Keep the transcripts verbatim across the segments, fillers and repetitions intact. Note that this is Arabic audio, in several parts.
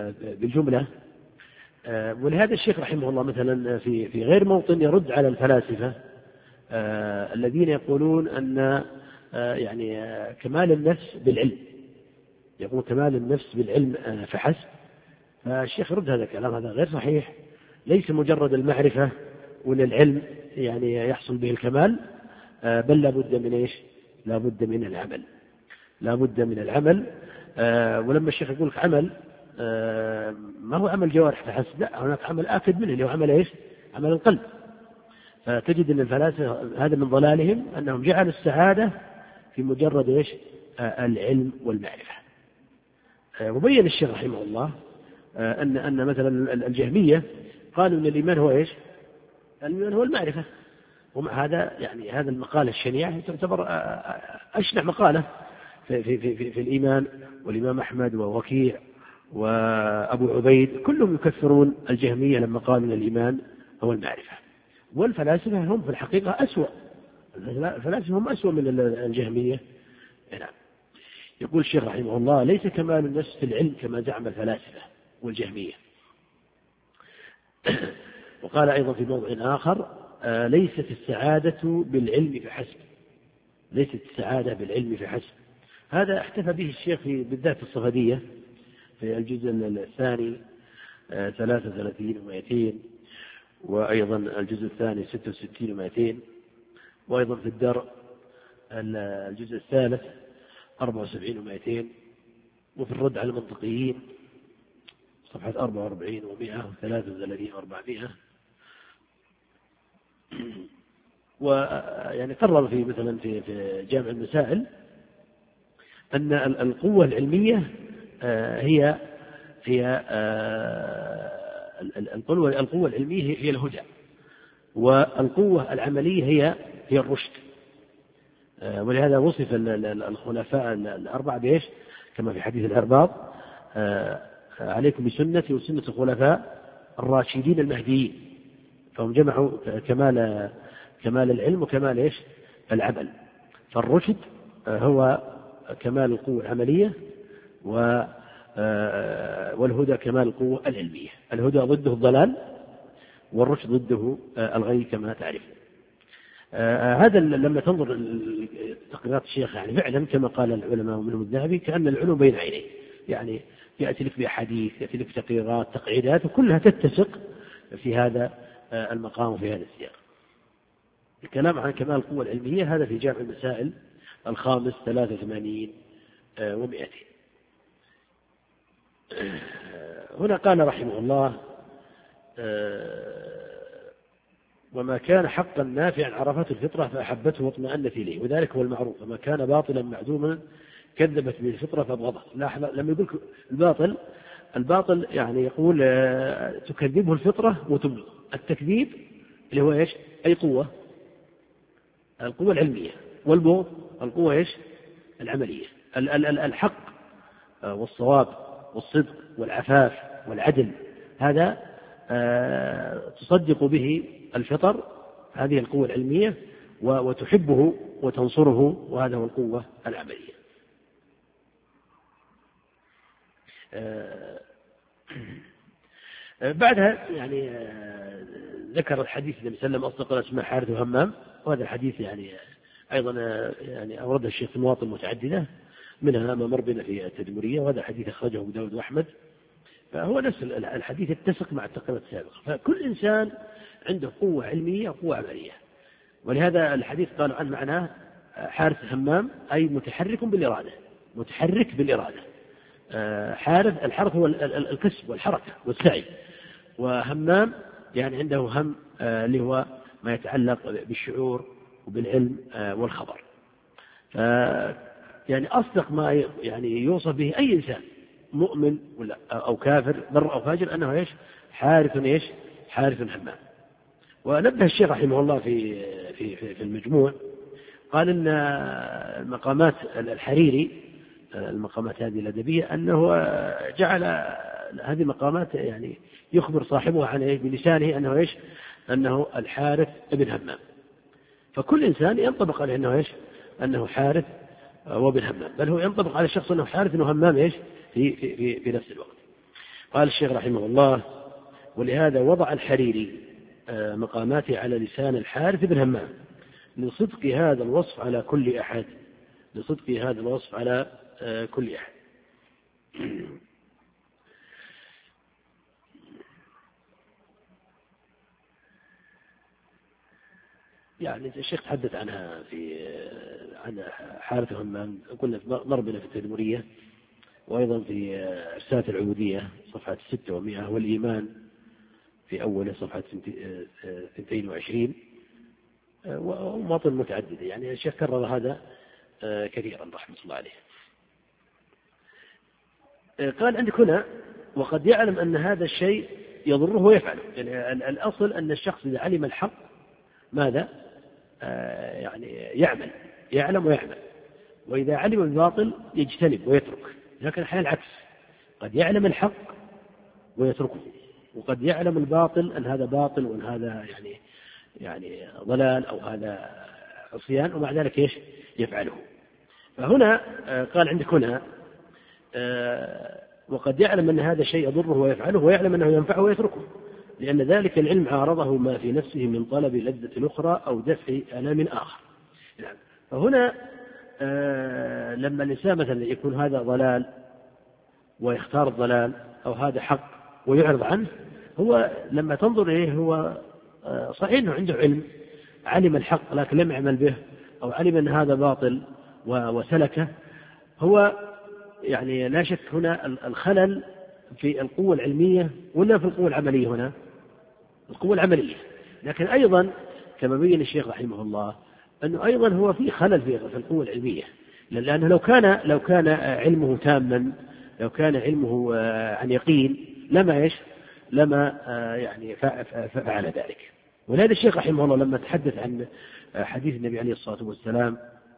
بالجملة. ولهذا الشيخ رحمه الله مثلا في في غير موطن يرد على الفلاسفة الذين يقولون أن يعني كمال النفس بالعلم، يقول كمال النفس بالعلم فحسب. فالشيخ يرد هذا الكلام، هذا غير صحيح. ليس مجرد المعرفة ولا العلم يعني يحصل به الكمال، بل لا بد من إيش؟ لا بد من العمل، لا بد من العمل. ولما الشيخ يقول لك عمل ما هو عمل جوارح فحسب، لا، هناك عمل آكد منه اللي هو عمل إيش؟ عمل القلب. فتجد أن الفلاسفة هذا من ضلالهم أنهم جعلوا السعادة في مجرد إيش؟ العلم والمعرفة. وبين الشيخ رحمه الله أن أن مثلا الجهمية قالوا أن الإيمان هو إيش؟ الإيمان هو المعرفة. ومع هذا يعني هذا المقالة الشنيعة تعتبر أشنع مقالة في, في, في, في الإيمان. والإمام أحمد ووكيع وأبو عبيد كلهم يكفرون الجهمية لما قالوا أن الإيمان هو المعرفة. والفلاسفة هم في الحقيقة أسوأ، الفلاسفة هم أسوأ من الجهمية. نعم. يقول الشيخ رحمه الله: ليس كمال النفس في العلم كما زعم الفلاسفة والجهمية. وقال أيضا في موضع آخر: ليست السعادة بالعلم فحسب، ليست السعادة بالعلم فحسب. هذا احتفى به الشيخ في بالذات الصفدية في الجزء الثاني ثلاثة وثلاثين ومائتين، وأيضا الجزء الثاني ستة وستين ومائتين، وأيضا في الدرء الجزء الثالث أربعة وسبعين ومائتين، وفي الرد على المنطقيين صفحة أربعة وأربعين ومائة وثلاثة وثلاثين وأربعمائة. ويعني قرر في مثلا في في جامع المسائل أن القوة العلمية هي هي القوة القوة العلمية هي الهدى، والقوة العملية هي هي الرشد. ولهذا وصف الخلفاء الأربعة بإيش؟ كما في حديث الإرباط: عليكم بسنتي وسنة الخلفاء الراشدين المهديين. فهم جمعوا كمال كمال العلم وكمال إيش؟ العمل. فالرشد هو كمال القوة العملية، والهدى كمال القوة العلمية. الهدى ضده الضلال، والرشد ضده الغي كما تعرف. هذا لما تنظر تقريرات الشيخ يعني فعلا كما قال العلماء ومنهم الذهبي كأن العلوم بين عينيه، يعني يأتي لك بأحاديث، يأتي لك تقريرات، تقعيدات، وكلها تتسق في هذا المقام وفي هذا السياق. الكلام عن كمال القوة العلمية هذا في جامع المسائل الخامس ثلاثة وثمانين ومئتين. هنا قال رحمه الله: وما كان حقا نافعا عرفته الفطرة فأحبته واطمأنت إليه، وذلك هو المعروف. وما كان باطلا معدوما كذبت به الفطرة فابغضته. لاحظ لما يقول الباطل، الباطل يعني يقول تكذبه الفطرة وتبغضه. التكذيب اللي هو إيش؟ أي قوة، القوة العلمية، والبغض القوة إيش؟ العملية. الحق والصواب والصدق والعفاف والعدل هذا تصدق به الفطر، هذه القوة العلمية، وتحبه وتنصره، وهذا هو القوة العملية. بعدها يعني ذكر الحديث النبي صلى الله عليه وسلم: أصدق الأسماء حارث وهمام. وهذا الحديث يعني أيضا يعني أورده الشيخ في مواطن متعددة، منها ما مر بنا في التدمرية، وهذا حديث أخرجه أبو داود وأحمد. فهو نفس الحديث يتسق مع التقرير السابق. فكل إنسان عنده قوة علمية وقوة عملية. ولهذا الحديث قالوا عن معناه حارث همام أي متحرك بالإرادة، متحرك بالإرادة. حارث الحرث هو الكسب والحركة والسعي، وهمام يعني عنده هم اللي هو ما يتعلق بالشعور وبالعلم والخبر. يعني أصدق ما يعني يوصف به أي إنسان مؤمن ولا أو كافر بر أو فاجر أنه إيش؟ حارث إيش؟ حارث همام. ونبه الشيخ رحمه الله في في في المجموع قال إن المقامات الحريري، المقامات هذه الأدبية، أنه جعل هذه المقامات يعني يخبر صاحبه عن إيه بلسانه أنه إيش؟ أنه الحارث ابن همام. فكل إنسان ينطبق عليه أنه إيش؟ أنه حارث وابن همام، بل هو ينطبق على الشخص أنه حارث وهمام إيش؟ في في في, في نفس الوقت. قال الشيخ رحمه الله: ولهذا وضع الحريري مقاماته على لسان الحارث بن همام لصدق هذا الوصف على كل أحد لصدق هذا الوصف على كل أحد. يعني الشيخ تحدث عنها في عن حارث همام، قلنا في ضربنا في التدمرية، وأيضا في رسالة العبودية صفحة ستة ومئة، والإيمان في أول صفحة اثنتين وعشرين، ومواطن متعددة. يعني الشيخ كرر هذا كثيرا رحمة الله عليه. قال عندك هنا: وقد يعلم أن هذا الشيء يضره ويفعله. يعني الأصل أن الشخص إذا علم الحق ماذا؟ يعني يعمل يعلم ويعمل، وإذا علم الباطل يجتنب ويترك. لكن الحين العكس، قد يعلم الحق ويتركه، وقد يعلم الباطل أن هذا باطل وأن هذا يعني يعني ضلال أو هذا عصيان، ومع ذلك إيش يفعله. فهنا قال عندك هنا: وقد يعلم أن هذا الشيء يضره ويفعله، ويعلم أنه ينفعه ويتركه، لأن ذلك العلم عارضه ما في نفسه من طلب لذة أخرى أو دفع ألم آخر. فهنا لما الإنسان مثلا يكون هذا ضلال ويختار الضلال، أو هذا حق ويعرض عنه، هو لما تنظر إليه هو صحيح أنه عنده علم، علم الحق لكن لم يعمل به، أو علم أن هذا باطل وسلكه. هو يعني لا شك هنا الخلل في القوة العلمية ولا في القوة العملية؟ هنا القوة العملية. لكن أيضا كما بين الشيخ رحمه الله أنه أيضا هو في خلل في القوة العلمية، لأنه لو كان لو كان علمه تاما، لو كان علمه عن يقين، لما إيش لما يعني فعل ذلك. ولهذا الشيخ رحمه الله لما تحدث عن حديث النبي عليه الصلاة والسلام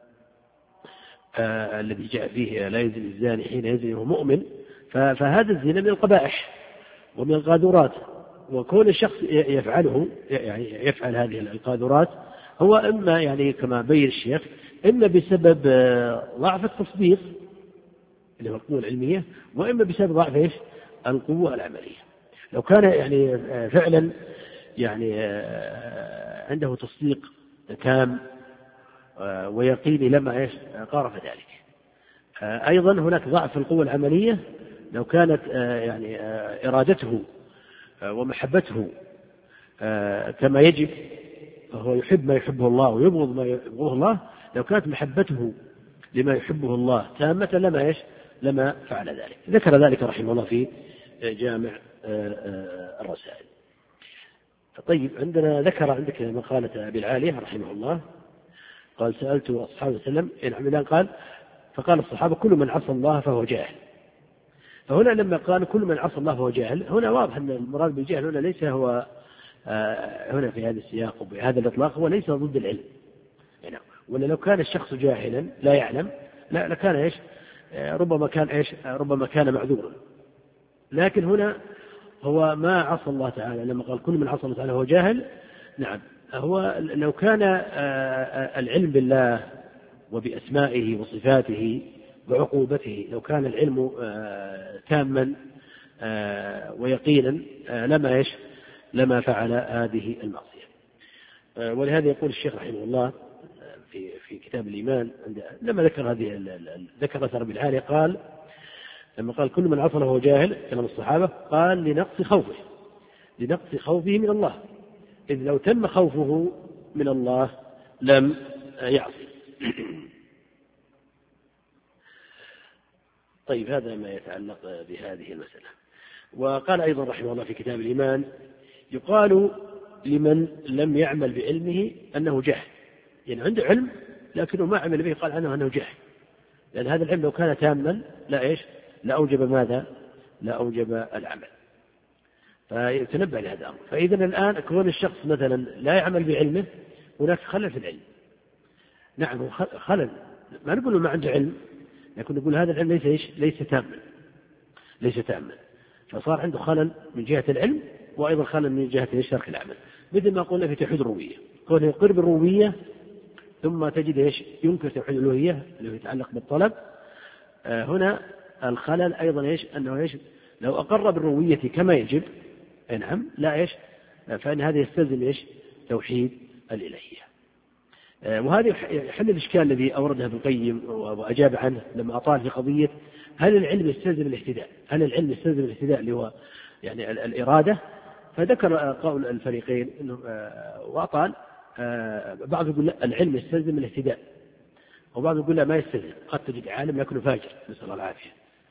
آه الذي جاء فيه: لا يزني الزاني حين يزني وهو مؤمن، فهذا الزنا من القبائح ومن القاذورات، وكون الشخص يفعله يعني يفعل هذه القاذورات هو إما يعني كما بين الشيخ إما بسبب ضعف التصديق اللي هو القوة العلمية، وإما بسبب ضعف إيش القوة العملية. لو كان يعني فعلا يعني عنده تصديق تام ويقين لما إيش قارف ذلك. أيضا هناك ضعف في القوة العملية، لو كانت يعني إرادته ومحبته كما يجب، فهو يحب ما يحبه الله ويبغض ما يبغضه الله، لو كانت محبته لما يحبه الله تامة لما إيش لما فعل ذلك. ذكر ذلك رحمه الله في جامع الرسائل. طيب، عندنا ذكر عندك مقالة أبي العالية رحمه الله، قال: سألت أصحابه وسلم إن عملان، قال فقال الصحابة: كل من عصى الله فهو جاهل. فهنا لما قال كل من عصى الله فهو جاهل، هنا واضح أن المراد بالجهل هنا ليس هو آه هنا في هذا السياق وبهذا الإطلاق هو ليس ضد العلم يعني. ولا لو كان الشخص جاهلا لا يعلم لا لكان إيش آه ربما كان إيش آه ربما كان معذورا. لكن هنا هو ما عصى الله تعالى، لما قال كل من عصى الله تعالى هو جاهل. نعم، هو لو كان آه العلم بالله وبأسمائه وصفاته وعقوبته، لو كان العلم آه تاما آه ويقينا آه لما إيش لما فعل هذه المعصية. آه ولهذا يقول الشيخ رحمه الله في في كتاب الإيمان لما ذكر هذه ذكر أثر بالعالي، قال لما قال كل من عصى وهو جاهل كلام الصحابة، قال لنقص خوفه لنقص خوفه من الله، إذ لو تم خوفه من الله لم يعصي. طيب، هذا ما يتعلق بهذه المسألة. وقال أيضا رحمه الله في كتاب الإيمان: يقال لمن لم يعمل بعلمه أنه جاهل، يعني عنده علم لكنه ما عمل به، قال عنه أنه جاهل، لأن هذا العلم لو كان تاما لا إيش لا أوجب ماذا لا أوجب العمل. فيتنبه لهذا الأمر. فإذا الآن كون الشخص مثلا لا يعمل بعلمه، هناك خلل في العلم. نعم، خلل، ما نقول ما عنده علم، لكن نقول هذا العلم ليس إيش ليس تاما ليس تاما فصار عنده خلل من جهة العلم، وأيضا خلل من جهة إيش ترك العمل. مثل ما قلنا في توحيد الربوبية، كونه يقر بالربوبية ثم تجد إيش ينكر توحيد الألوهية اللي يتعلق بالطلب. آه هنا الخلل أيضا إيش أنه إيش لو أقر بالربوبية كما يجب نعم لا إيش فإن هذا يستلزم إيش توحيد الإلهية. وهذا يحل الإشكال الذي أورده ابن القيم وأجاب عنه لما أطال في قضية هل العلم يستلزم الاهتداء هل العلم يستلزم الاهتداء اللي هو يعني الإرادة. فذكر قول الفريقين إنه وأطال بعض يقول لا العلم يستلزم الاهتداء وبعض يقول لا ما يستلزم قد تجد عالم يكون فاجر نسأل الله العافية.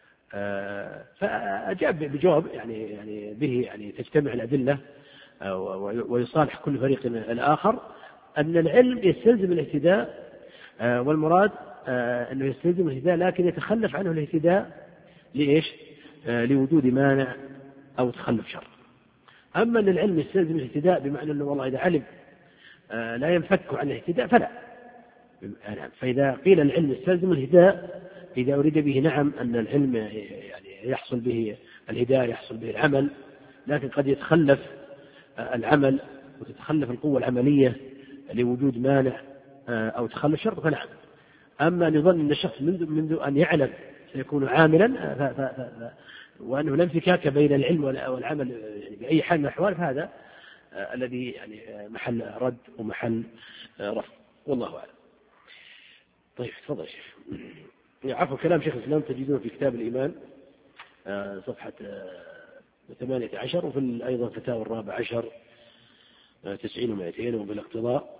فأجاب بجواب يعني يعني به يعني تجتمع الأدلة ويصالح كل فريق الآخر أن العلم يستلزم الاهتداء والمراد أنه يستلزم الاهتداء لكن يتخلف عنه الاهتداء لإيش لوجود مانع أو تخلف شر. أما أن العلم يستلزم الاهتداء بمعنى أنه والله إذا علم لا ينفك عن الاهتداء فلا. فإذا قيل العلم يستلزم الهداية إذا أريد به نعم أن العلم يعني يحصل به الهداية يحصل به العمل لكن قد يتخلف العمل وتتخلف القوة العملية لوجود مانع أو تخلف شر فنعم. أما أن يظن أن الشخص منذ, منذ أن يعلم سيكون عاملا ف ف ف وأنه لا انفكاك بين العلم والعمل يعني بأي حال من الأحوال فهذا الذي يعني محل رد ومحل رفض والله أعلم. طيب تفضل شيخ. عفوا كلام شيخ الإسلام تجدونه في كتاب الإيمان صفحة ثمانية عشر وفي أيضا فتاوى الرابع عشر تسعين ومائتين وبالاقتضاء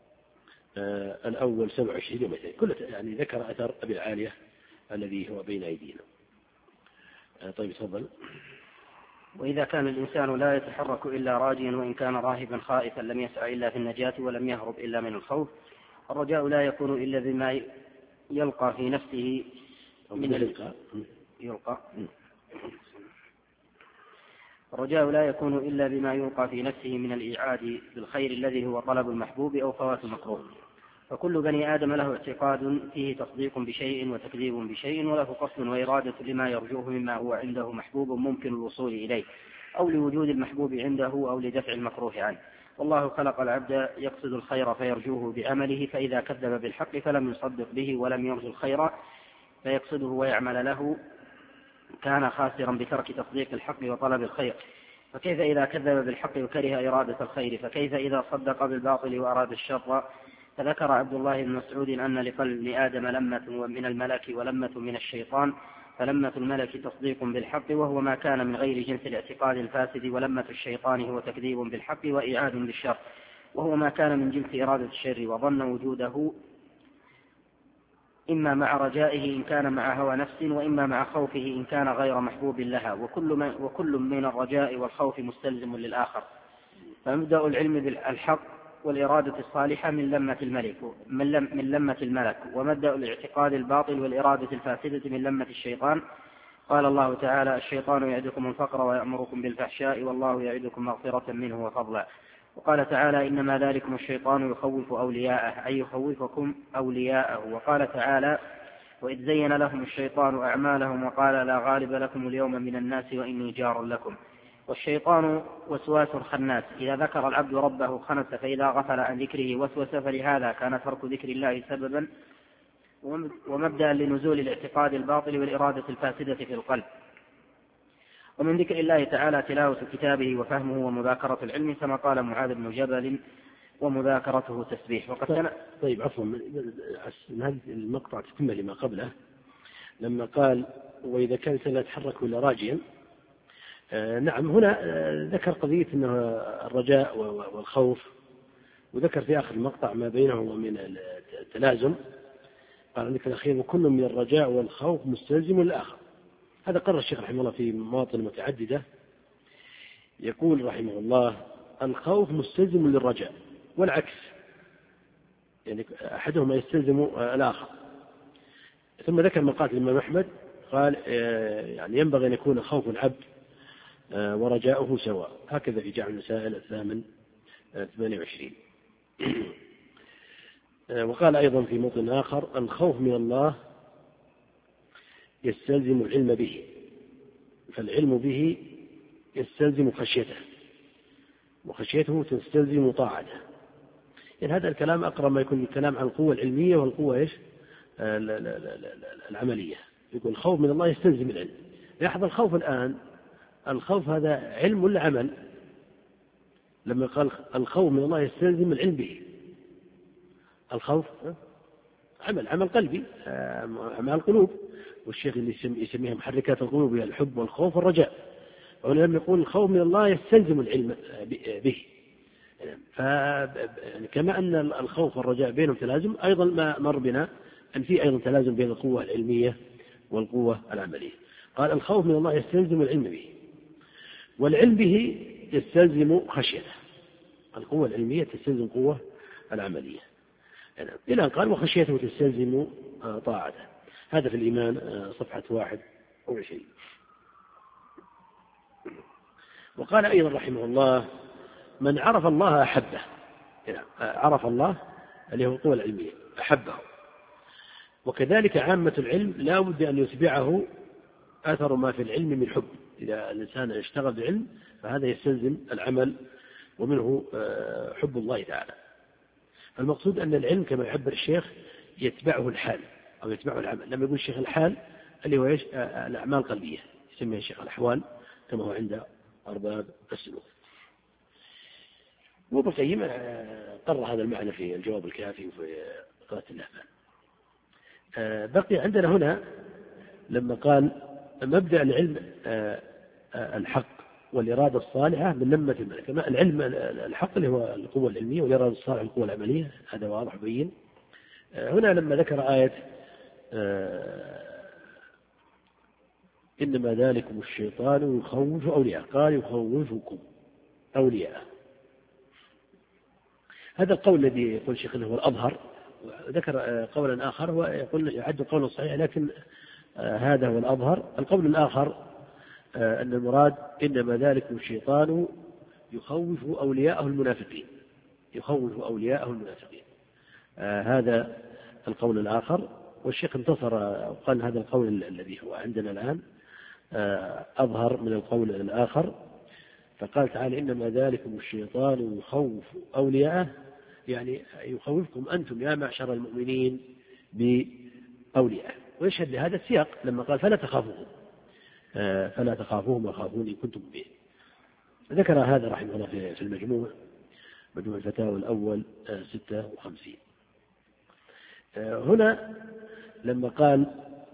الأول سبع وعشرين ومائتين كل يعني ذكر أثر أبي العالية الذي هو بين أيدينا. طيب تفضل. وإذا كان الإنسان لا يتحرك إلا راجيا وإن كان راهبا خائفا لم يسعى إلا في النجاة ولم يهرب إلا من الخوف. الرجاء لا يكون إلا بما يلقى في نفسه من يلقى يلقى الرجاء لا يكون إلا بما يلقى في نفسه من الإيعاد بالخير الذي هو طلب المحبوب أو فوات المكروه. فكل بني آدم له اعتقاد فيه تصديق بشيء وتكذيب بشيء وله قصد وإرادة لما يرجوه مما هو عنده محبوب ممكن الوصول إليه أو لوجود المحبوب عنده أو لدفع المكروه عنه. والله خلق العبد يقصد الخير فيرجوه بعمله فإذا كذب بالحق فلم يصدق به ولم يرجو الخير فيقصده ويعمل له كان خاسرا بترك تصديق الحق وطلب الخير. فكيف إذا كذب بالحق وكره إرادة الخير فكيف إذا صدق بالباطل وأراد الشر. فذكر عبد الله بن مسعود أن لقلب آدم لمة من الملك ولمة من الشيطان فلمة الملك تصديق بالحق وهو ما كان من غير جنس الاعتقاد الفاسد ولمة الشيطان هو تكذيب بالحق وإيعاد بالشر وهو ما كان من جنس إرادة الشر وظن وجوده إما مع رجائه إن كان مع هوى نفس وإما مع خوفه إن كان غير محبوب لها وكل, وكل من الرجاء والخوف مستلزم للآخر. فمبدأ العلم بالحق والإرادة الصالحة من لمة الملك من, لم من لمة الملك ومبدأ الاعتقاد الباطل والإرادة الفاسدة من لمة الشيطان. قال الله تعالى الشيطان يعدكم الفقر ويأمركم بالفحشاء والله يعدكم مغفرة منه وفضلا. وقال تعالى إنما ذلكم الشيطان يخوف أولياءه أي يخوفكم أولياءه. وقال تعالى وإذ زين لهم الشيطان أعمالهم وقال لا غالب لكم اليوم من الناس وإني جار لكم. والشيطان وسواس خناس إذا ذكر العبد ربه خنس فإذا غفل عن ذكره وسوس فلهذا كان ترك ذكر الله سببا ومبدأ لنزول الاعتقاد الباطل والإرادة الفاسدة في القلب. ومن ذكر الله تعالى تلاوة كتابه وفهمه ومذاكرة العلم كما قال معاذ بن جبل ومذاكرته تسبيح. وقد طيب, طيب عفوا من هذا المقطع تكمل لما قبله لما قال وإذا كان لا يتحرك إلا راجيا. آه نعم هنا آه ذكر قضية أنه الرجاء والخوف وذكر في آخر المقطع ما بينه ومن التلازم. قال عندك الأخير وكل من الرجاء والخوف مستلزم للآخر. هذا قرر الشيخ رحمه الله في مواطن متعددة. يقول رحمه الله الخوف مستلزم للرجاء والعكس يعني أحدهما يستلزم الآخر. ثم ذكر مقالة الإمام أحمد قال يعني ينبغي أن يكون خوف العبد ورجاؤه سواء. هكذا في جامع المسائل الثامن ثمانية وعشرين. وقال أيضا في موطن آخر الخوف من الله يستلزم العلم به فالعلم به يستلزم خشيته وخشيته تستلزم طاعته. يعني هذا الكلام أقرب ما يكون الكلام عن القوة العلمية والقوة إيش العملية. يقول الخوف من الله يستلزم العلم. لاحظ الخوف الآن الخوف هذا علم ولا عمل؟ لما قال الخوف من الله يستلزم العلم به. الخوف عمل عمل قلبي، أعمال القلوب، والشيخ اللي يسميها محركات القلوب هي الحب والخوف والرجاء. ولما يقول الخوف من الله يستلزم العلم به. فكما أن الخوف والرجاء بينهم تلازم، أيضا ما مر بنا أن في أيضا تلازم بين القوة العلمية والقوة العملية. قال الخوف من الله يستلزم العلم به، والعلم به يستلزم خشيته. القوة العلمية تستلزم قوة العملية، يعني إلى أن قال وخشيته تستلزم طاعته. هذا في الإيمان صفحة واحد وعشرين. وقال أيضا رحمه الله من عرف الله أحبه، يعني عرف الله اللي هو القوة العلمية أحبه. وكذلك عامة العلم لا بد أن يتبعه أثر ما في العلم من حب. إذا الإنسان اشتغل بعلم فهذا يستلزم العمل، ومنه حب الله تعالى. المقصود أن العلم كما يعبر الشيخ يتبعه الحال أو يتبعه العمل. لما يقول الشيخ الحال اللي هو إيش؟ الأعمال القلبية، يسميها الشيخ الأحوال كما هو عند أرباب السلوك. وابن القيم قرر هذا المعنى في الجواب الكافي وفي قراءة اللهفان. بقي عندنا هنا لما قال مبدأ العلم الحق والإرادة الصالحة من لمة الملك. العلم الحق اللي هو القوة العلمية، والإرادة الصالحة القوة العملية، هذا واضح بين. هنا لما ذكر آية إنما ذلكم الشيطان يخوف أولياء، قال يخوفكم أولياء. هذا القول الذي يقول الشيخ أنه هو الأظهر. ذكر قولا آخر هو يقول يعد قولا صحيح، لكن هذا هو الأظهر. القول الآخر أن المراد إنما ذلكم الشيطان يخوف أولياءه المنافقين، يخوف أولياءه المنافقين. هذا القول الآخر. والشيخ انتصر وقال هذا القول الذي هو عندنا الآن أظهر من القول الآخر. فقال تعالى إنما ذلكم الشيطان يخوف أولياءه، يعني يخوفكم أنتم يا معشر المؤمنين بأولياءه. ويشهد لهذا السياق لما قال فلا تخافوهم فلا تخافوهم وخافوني كنتم به. ذكر هذا رحمه الله في المجموع، مجموع الفتاوى الأول ستة وخمسين. هنا لما قال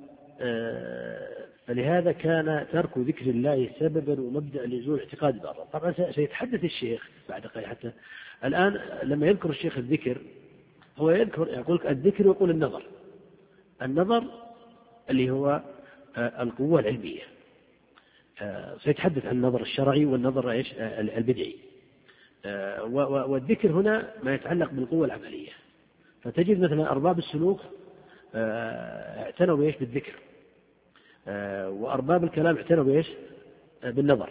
فلهذا كان ترك ذكر الله سببا ومبدأ لزول اعتقاد الباطل. طبعا سيتحدث الشيخ بعد قليل. حتى الآن لما يذكر الشيخ الذكر هو يذكر يقول الذكر ويقول النظر. النظر اللي هو القوة العلمية. سيتحدث عن النظر الشرعي والنظر ايش البدعي. والذكر هنا ما يتعلق بالقوة العملية. فتجد مثلا أرباب السلوك اعتنوا بإيش؟ بالذكر. وأرباب الكلام اعتنوا بإيش؟ بالنظر.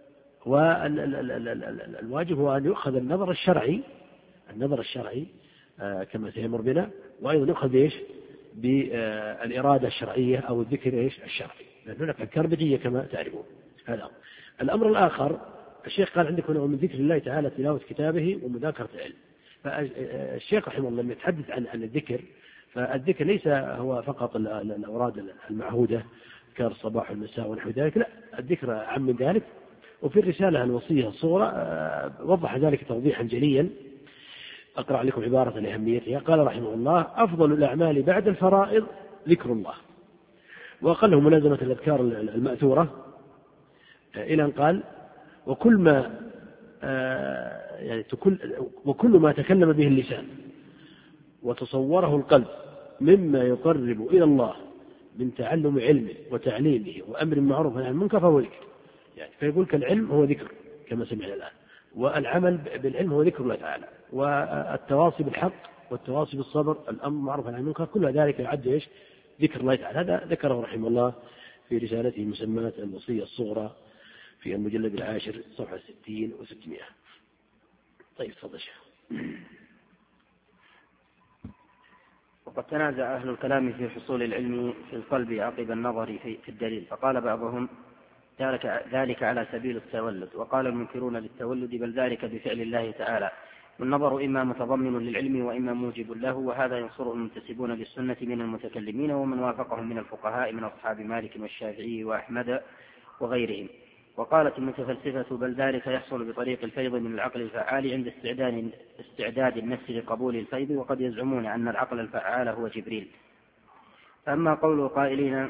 والواجب هو أن يؤخذ النظر الشرعي النظر الشرعي كما سيمر بنا، وأيضا يؤخذ بإيش؟ بالإرادة الشرعية أو الذكر إيش؟ الشرعي، لأن هناك أذكار بدعية كما تعرفون. هذا الأمر الآخر. الشيخ قال عندك هنا ومن ذكر الله تعالى تلاوة كتابه ومذاكرة العلم. فالشيخ رحمه الله لما يتحدث عن عن الذكر، فالذكر ليس هو فقط الأوراد المعهودة كالصباح والمساء ونحو ذلك، لا، الذكر عام من ذلك. وفي الرسالة الوصية الصغرى وضح ذلك توضيحا جليا. أقرأ عليكم عبارة لأهميتها. قال رحمه الله أفضل الأعمال بعد الفرائض ذكر الله، وأقله ملازمة الأذكار المأثورة، إلى أن قال وكل ما يعني وكل ما تكلم به اللسان وتصوره القلب مما يقرب إلى الله من تعلم علمه وتعليمه وأمر معروف عن المنكر فهو ذكر. يعني فيقول كالعلم هو ذكر كما سمعنا الآن، والعمل بالعلم هو ذكر الله تعالى، والتواصي بالحق والتواصي بالصبر، الأمر معروف عن المنكر، كل ذلك يعد إيش؟ ذكر الله تعالى. هذا ذكره رحمه الله في رسالته مسماة الوصية الصغرى في المجلد العاشر صفحة ستين وستمائة. طيب تفضل شيخ. وقد تنازع أهل الكلام في حصول العلم في القلب عقب النظر في الدليل، فقال بعضهم ذلك على سبيل التولد، وقال المنكرون للتولد بل ذلك بفعل الله تعالى، والنظر إما متضمن للعلم وإما موجب له، وهذا ينصره المنتسبون للسنة من المتكلمين ومن وافقهم من الفقهاء من أصحاب مالك والشافعي وأحمد وغيرهم. وقالت المتفلسفة بل ذلك يحصل بطريق الفيض من العقل الفعال عند استعداد, استعداد النفس لقبول الفيض، وقد يزعمون أن العقل الفعال هو جبريل. فأما قول القائلين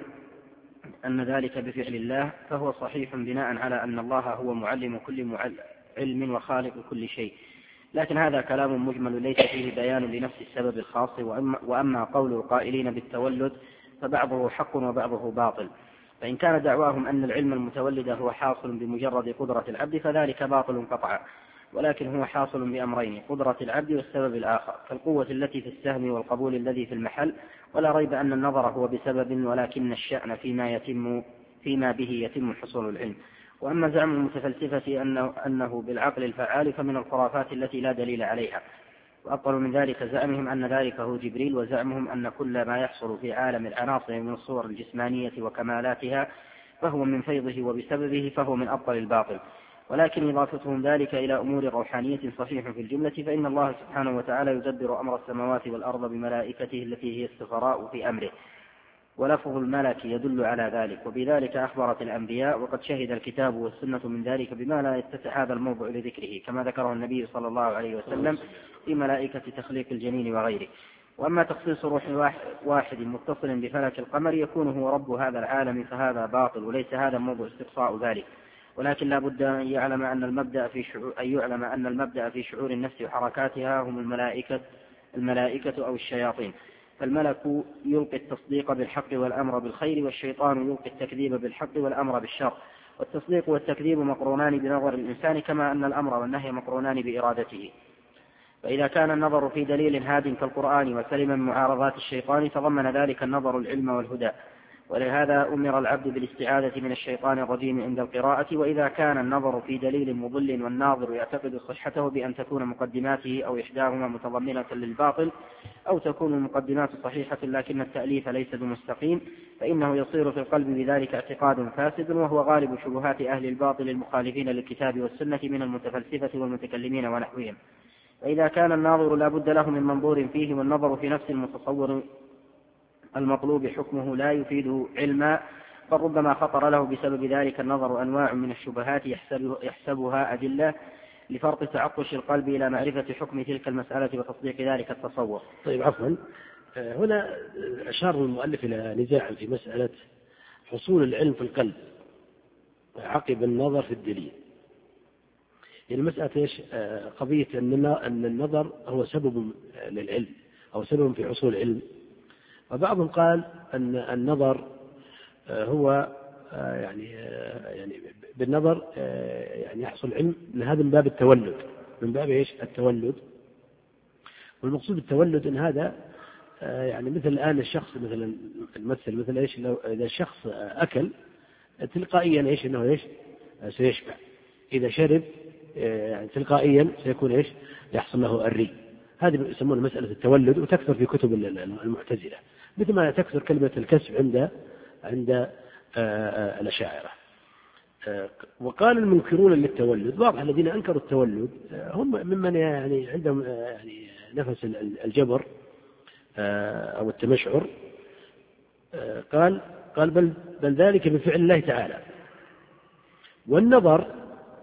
أن ذلك بفعل الله فهو صحيح بناء على أن الله هو معلم كل علم وخالق كل شيء، لكن هذا كلام مجمل ليس فيه بيان لنفس السبب الخاص. وأما قول القائلين بالتولد فبعضه حق وبعضه باطل، فإن كان دعواهم أن العلم المتولد هو حاصل بمجرد قدرة العبد فذلك باطل قطعا، ولكن هو حاصل بأمرين: قدرة العبد والسبب الآخر، كالقوة التي في السهم والقبول الذي في المحل. ولا ريب أن النظر هو بسبب، ولكن الشأن فيما, يتم فيما به يتم حصول العلم. وأما زعم المتفلسفة أنه, أنه بالعقل الفعال فمن الخرافات التي لا دليل عليها. وأبطل من ذلك زعمهم أن ذلك هو جبريل، وزعمهم أن كل ما يحصل في عالم العناصر من الصور الجسمانية وكمالاتها فهو من فيضه وبسببه، فهو من أبطل الباطل. ولكن إضافتهم ذلك إلى أمور روحانية صحيح في الجملة، فإن الله سبحانه وتعالى يدبر أمر السماوات والأرض بملائكته التي هي السفراء في أمره، ولفظ الملك يدل على ذلك، وبذلك أخبرت الأنبياء، وقد شهد الكتاب والسنة من ذلك بما لا يتسع هذا الموضوع لذكره، كما ذكره النبي صلى الله عليه وسلم في ملائكة تخليق الجنين وغيره. وأما تخصيص روح واحد متصل بفلك القمر يكون هو رب هذا العالم فهذا باطل، وليس هذا موضوع استقصاء ذلك. ولكن لا بد أن يعلم أن المبدأ في شعور أن يعلم أن المبدأ في شعور النفس وحركاتها هم الملائكة الملائكة أو الشياطين. فالملك يلقي التصديق بالحق والأمر بالخير، والشيطان يلقي التكذيب بالحق والأمر بالشر. والتصديق والتكذيب مقرونان بنظر الإنسان، كما أن الأمر والنهي مقرونان بإرادته. فإذا كان النظر في دليل هاد كالقرآن وسلم من معارضات الشيطان تضمن ذلك النظر العلم والهدى، ولهذا أمر العبد بالاستعاذة من الشيطان الرجيم عند القراءة. وإذا كان النظر في دليل مضل والناظر يعتقد صحته بأن تكون مقدماته أو إحداهما متضمنة للباطل، أو تكون المقدمات صحيحة لكن التأليف ليس بمستقيم، فإنه يصير في القلب بذلك اعتقاد فاسد، وهو غالب شبهات أهل الباطل المخالفين للكتاب والسنة من المتفلسفة والمتكلمين ونحوهم. وإذا كان الناظر لا بد له من منظور فيه، والنظر في نفس المتصور المطلوب حكمه لا يفيد علما، فربما خطر له بسبب ذلك النظر أنواع من الشبهات يحسب يحسبها أدلة لفرط تعطش القلب إلى معرفة حكم تلك المسألة وتصديق ذلك التصور. طيب عفوا، هنا أشار المؤلف إلى نزاع في مسألة حصول العلم في القلب عقب النظر في الدليل. يعني مسألة إيش؟ قضية أن النظر هو سبب للعلم أو سبب في حصول العلم. وبعضهم قال أن النظر هو يعني يعني بالنظر يعني يحصل علم، هذا من باب التولد، من باب إيش؟ التولد. والمقصود بالتولد أن هذا يعني مثل الآن الشخص مثلا المثل مثل إيش؟ لو إذا الشخص أكل تلقائيا إيش إنه إيش سيشبع، إذا شرب يعني تلقائيا سيكون إيش يحصل له الري. هذه يسمون مسألة التولد، وتكثر في كتب المعتزلة، مثل ما تكثر كلمة الكسب عند عند الأشاعرة. وقال المنكرون للتولد، بعض الذين أنكروا التولد هم ممن يعني عندهم يعني نفس الجبر أو التمشعر. قال قال بل, بل ذلك بفعل الله تعالى، والنظر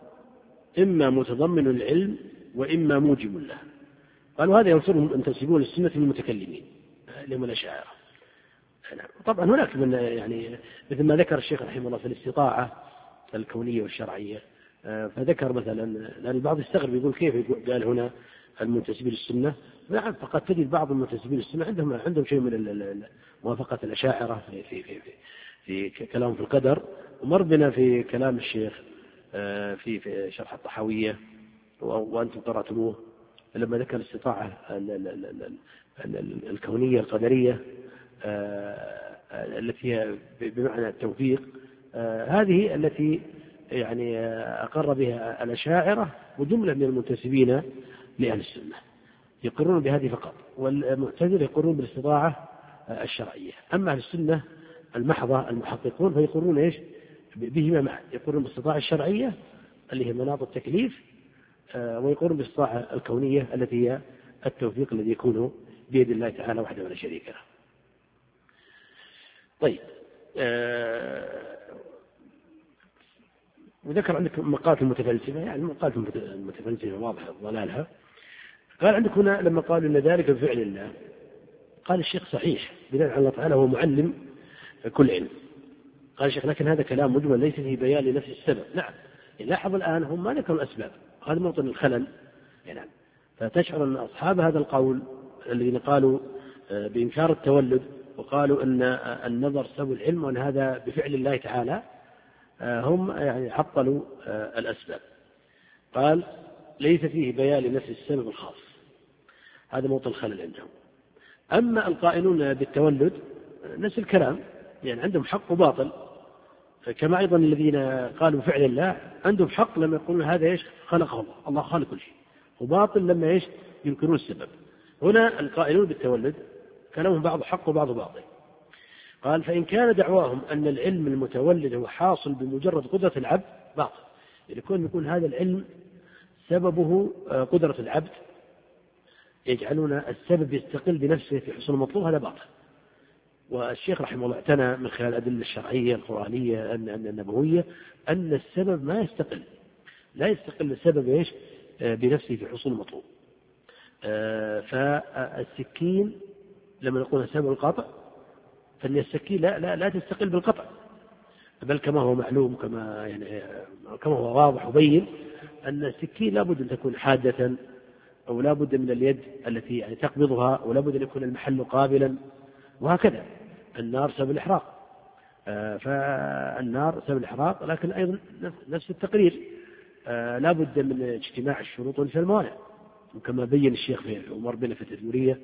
إما متضمن العلم وإما موجب له. قالوا هذا ينصرهم أن تنسبون السنة للمتكلمين لهم الأشاعرة. طبعا هناك من يعني مثل ما ذكر الشيخ رحمه الله في الاستطاعة الكونية والشرعية، فذكر مثلا لأن البعض يستغرب يقول كيف قال هنا المنتسبين للسنة. نعم، فقد تجد بعض المنتسبين للسنة عندهم عندهم شيء من موافقة الأشاعرة في في في في, في كلام في القدر. ومر بنا في كلام الشيخ في في شرح الطحاوية وأنتم قرأتموه لما ذكر الاستطاعة الكونية القدرية التي هي بمعنى التوفيق، هذه التي يعني أقر بها الأشاعرة وجملة من المنتسبين لأهل السنة يقرون بهذه فقط، والمعتزلة يقرون بالاستطاعة الشرعية. أما أهل السنة المحضة المحققون فيقرون إيش بهما معا، يقرون بالاستطاعة الشرعية اللي هي مناط التكليف، ويقرون بالاستطاعة الكونية التي هي التوفيق الذي يكون بيد الله تعالى وحده ولا شريك له. طيب، وذكر عندك مقالات المتفلسفة، يعني مقالات المتفلسفة واضحة ضلالها. قال عندك هنا لما قالوا إن ذلك بفعل الله، قال الشيخ صحيح بناء على الله تعالى هو معلم كل علم. قال الشيخ لكن هذا كلام مجمل ليس فيه بيان لنفس السبب. نعم لاحظ الآن هم ما ذكروا الأسباب، هذا موطن الخلل. نعم فتشعر أن أصحاب هذا القول الذين قالوا بإنكار التولد وقالوا أن النظر سبب العلم وأن هذا بفعل الله تعالى هم يعني عطلوا الأسباب. قال ليس فيه بيان لنفس السبب الخاص، هذا موطن الخلل عندهم. أما القائلون بالتولد نفس الكلام، يعني عندهم حق وباطل، كما أيضا الذين قالوا فعل الله عندهم حق لما يقولون هذا إيش خلقه الله، الله خالق كل شيء، وباطل لما إيش ينكرون السبب. هنا القائلون بالتولد كلامهم بعض حق وبعض باطل. قال فإن كان دعواهم أن العلم المتولد هو حاصل بمجرد قدرة العبد باطل، يكون يكون هذا العلم سببه قدرة العبد، يجعلون السبب يستقل بنفسه في حصول المطلوب، هذا باطل. والشيخ رحمه الله اعتنى من خلال الأدلة الشرعية القرآنية أن النبوية أن السبب ما يستقل، لا يستقل السبب إيش بنفسه في حصول المطلوب. فالسكين لما نقول سبب القطع فإن السكين لا, لا, لا تستقل بالقطع، بل كما هو معلوم كما يعني كما هو واضح وبين أن السكين لا بد أن تكون حادة، أو لا بد من اليد التي يعني تقبضها، ولا بد أن يكون المحل قابلا، وهكذا. النار سبب الإحراق، فالنار سبب الإحراق، لكن أيضا نفس التقرير لا بد من اجتماع الشروط والنفي الموانع، وكما بين الشيخ في عمر بن في التدمرية،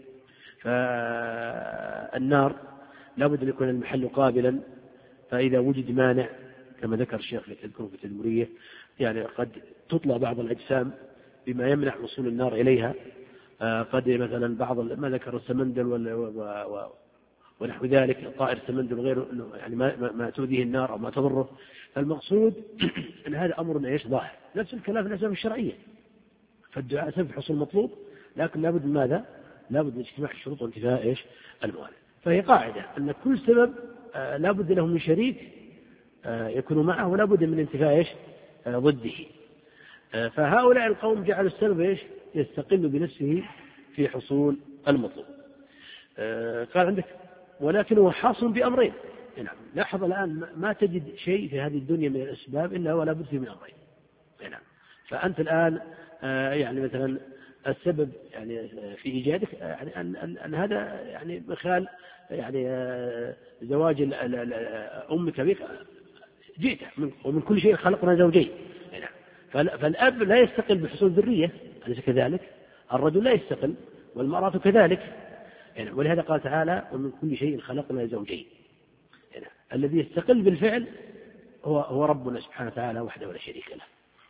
فالنار لا بد أن يكون المحل قابلا، فإذا وجد مانع كما ذكر الشيخ في التدمرية يعني قد تطلع بعض الأجسام بما يمنع وصول النار إليها، قد مثلا بعض ما ذكر السمندل ونحو ذلك، طائر السمندل وغيره، يعني ما, ما تؤذيه النار أو ما تضره. فالمقصود أن هذا أمر إيش ظاهر، نفس الكلام في الأسباب الشرعية، فالدعاء سبب حصول المطلوب، لكن لابد من ماذا؟ لابد من اجتماع الشروط وانتفاء إيش الموانع. فهي قاعدة أن كل سبب لابد له من شريك يكون معه، ولا بد من انتفاء إيش ضده. فهؤلاء القوم جعلوا السبب إيش يستقل بنفسه في حصول المطلوب. قال عندك ولكن هو حاصل بأمرين. نعم لاحظ الآن ما تجد شيء في هذه الدنيا من الأسباب إلا ولا بد فيه من أمرين. نعم فأنت الآن يعني مثلا السبب يعني في إيجادك يعني أن, أن, أن هذا يعني مثال يعني زواج أمك بك جئت ومن كل شيء خلقنا زوجين. نعم فالأب لا يستقل بحصول ذرية، أليس كذلك؟ الرجل لا يستقل والمرأة كذلك. يعني ولهذا قال تعالى ومن كل شيء خلقنا زوجين. يعني الذي يستقل بالفعل هو هو ربنا سبحانه وتعالى وحده ولا شريك له.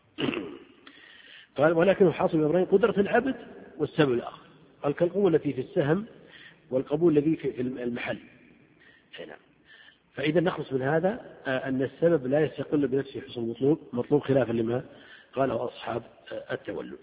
قال ولكن حاصل بأمرين، قدرة العبد والسبب الآخر. قال كالقوة التي في السهم والقبول الذي في المحل. هنا فإذا نخلص من هذا أن السبب لا يستقل بنفسه حصول المطلوب، مطلوب خلافا لما قاله أصحاب التولد.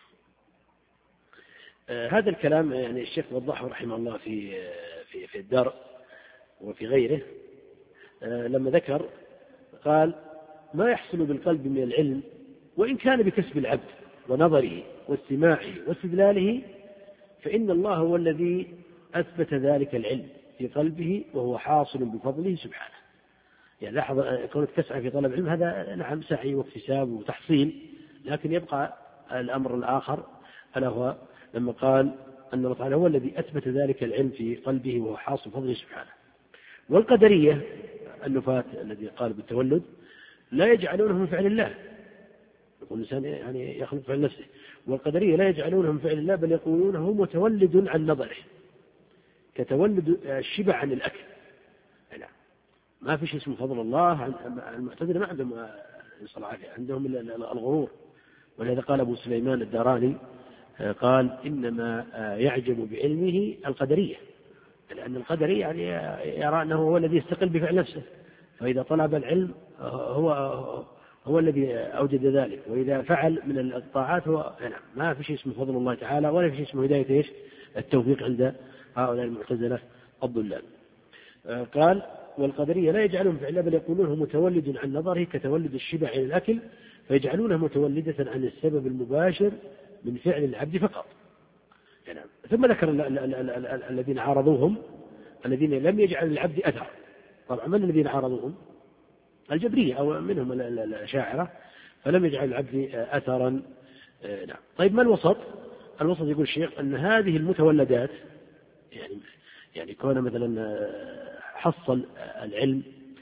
هذا الكلام يعني الشيخ وضحه رحمه الله في في في الدار وفي غيره لما ذكر قال ما يحصل بالقلب من العلم وإن كان بكسب العبد ونظره واستماعه واستدلاله، فإن الله هو الذي أثبت ذلك العلم في قلبه وهو حاصل بفضله سبحانه. يعني لاحظ كونك تسعى في طلب العلم هذا نعم سعي واكتساب وتحصيل، لكن يبقى الأمر الآخر ألا هو لما قال أن الله تعالى هو الذي أثبت ذلك العلم في قلبه وهو حاصل بفضله سبحانه. والقدرية النفاة الذي قال بالتولد لا يجعلونه من فعل الله، يقول الإنسان يعني يخلق فعل نفسه، والقدرية لا يجعلونه من فعل الله بل يقولون هو متولد عن نظره كتولد الشبع عن الأكل. يعني ما في شيء اسمه فضل الله. المعتزلة ما عندهم صلاح، عندهم الغرور. ولهذا قال أبو سليمان الداراني قال إنما يعجب بعلمه القدرية، لأن القدري يعني يرى أنه هو الذي يستقل بفعل نفسه، فإذا طلب العلم هو هو الذي أوجد ذلك، وإذا فعل من الطاعات هو يعني ما في شيء اسمه فضل الله تعالى ولا في شيء اسمه هداية إيش التوفيق عند هؤلاء المعتزلة الضلال. قال والقدرية لا يجعلون فعلا بل يقولونه متولد عن نظره كتولد الشبع عن الأكل، فيجعلونه متولدة عن السبب المباشر من فعل العبد فقط. يعني ثم ذكر الذين عارضوهم الذين لم يجعل العبد أثر. طبعا من الذين عارضوهم؟ الجبرية أو منهم الأشاعرة، فلم يجعل العبد أثرا. نعم. طيب ما الوسط؟ الوسط يقول الشيخ أن هذه المتولدات يعني يعني كون مثلا حصل العلم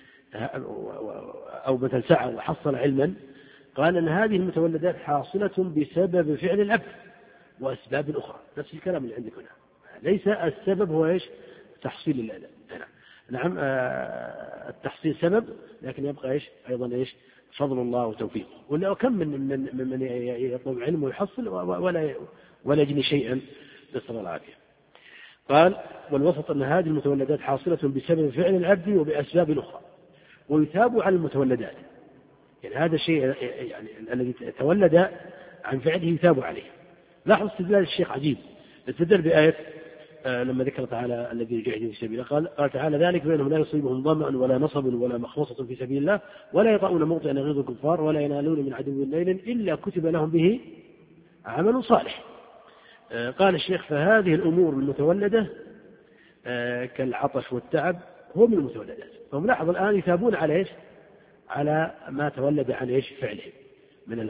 أو مثلا سعى وحصل علما، قال أن هذه المتولدات حاصلة بسبب فعل العبد وأسباب أخرى. نفس الكلام اللي عندك هنا، ليس السبب هو إيش؟ تحصيل الأداء. نعم التحصيل سبب، لكن يبقى إيش أيضا إيش؟ فضل الله وتوفيقه. ولا كم من من من يطلب علم ويحصل ولا ولا يجني شيئا، نسأل الله العافية. قال والوسط أن هذه المتولدات حاصلة بسبب فعل العبد وبأسباب أخرى، ويثاب على المتولدات. يعني هذا الشيء يعني الذي تولد عن فعله يثاب عليه. لاحظ استدلال الشيخ عجيب، استدل بآية آه لما ذكر تعالى الذين يجاهدون في سبيل الله، قال قال تعالى ذلك بأنهم لا يصيبهم ظمأ ولا نصب ولا مخمصة في سبيل الله ولا يطؤون موطئا يغيظ الكفار ولا ينالون من عدو ليل إلا كتب لهم به عمل صالح. آه قال الشيخ فهذه الأمور المتولدة آه كالعطش والتعب هو من المتولدات. فهم لاحظ الآن يثابون على إيش؟ على ما تولد عن إيش؟ فعلهم من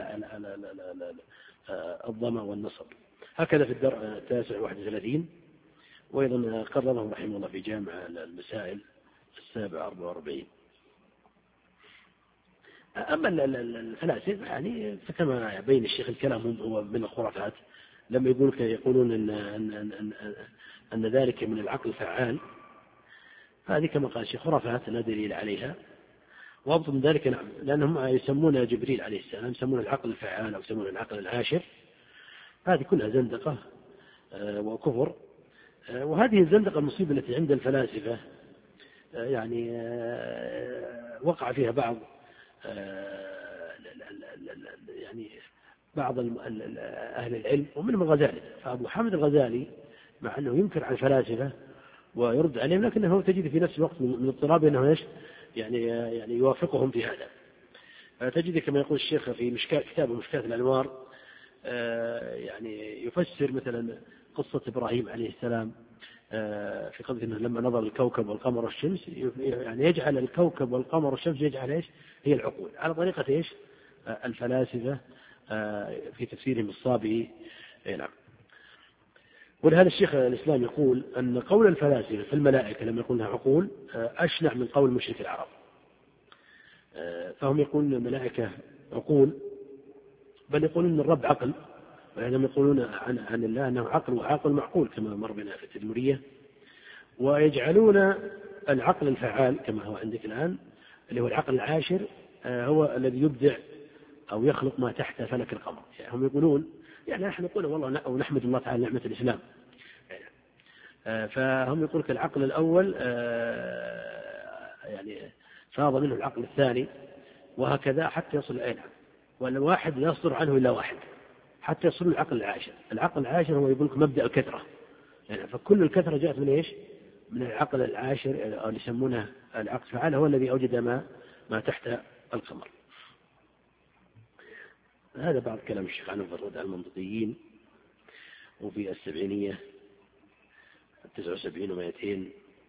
الظمأ والنصب. هكذا في الدرع التاسع واحد وثلاثين، وأيضا قرره رحمه الله في جامع المسائل السابع أربعة وأربعين. أما الفلاسفة يعني فكما بين الشيخ الكلام هو من الخرافات، لما يقول يقولون أن, أن, أن, أن, أن ذلك من العقل الفعال، هذه كما قال الشيخ خرافات لا دليل عليها. وأبطل من ذلك نعم، لأنهم يسمون جبريل عليه السلام يسمون العقل الفعال أو يسمون العقل العاشر. هذه كلها زندقة وكفر. وهذه الزندقة المصيبة التي عند الفلاسفة يعني وقع فيها بعض يعني بعض أهل العلم ومنهم الغزالي. فأبو حامد الغزالي مع أنه ينكر على الفلاسفة ويرد عليهم، لكنه تجد في نفس الوقت من اضطراب أنه إيش يعني يعني يوافقهم في هذا. تجد كما يقول الشيخ في مشكاة كتابه مشكاة الأنوار يعني يفسر مثلا قصة إبراهيم عليه السلام في قضية أنه لما نظر الكوكب والقمر والشمس، يعني يجعل الكوكب والقمر والشمس يجعل إيش هي العقول على طريقة إيش الفلاسفة في تفسيرهم الصابئي. نعم. ولهذا الشيخ الإسلام يقول أن قول الفلاسفة في الملائكة لما يقولها عقول أشنع من قول مشرك العرب. فهم يقولون الملائكة عقول، بل يقولون أن الرب عقل، ولهذا يقولون عن, عن الله أنه عقل وعقل معقول كما مر بنا في التدمرية. ويجعلون العقل الفعال كما هو عندك الآن اللي هو العقل العاشر هو الذي يبدع أو يخلق ما تحت فلك القمر. يعني هم يقولون يعني نحن نقول والله أو نحمد الله تعالى نعمة الإسلام. فهم يقولون العقل الأول يعني فاض منه العقل الثاني وهكذا حتى يصل إلى والواحد لا يصدر عنه إلا واحد حتى يصل العقل العاشر. العقل العاشر هو يقول لك مبدأ الكثرة، يعني فكل الكثرة جاءت من إيش؟ من العقل العاشر أو يسمونه العقل الفعال، هو الذي أوجد ما ما تحت القمر. هذا بعض كلام الشيخ عنه في الرد على المنطقيين، وفي السبعينية تسعة وسبعين ومائتين،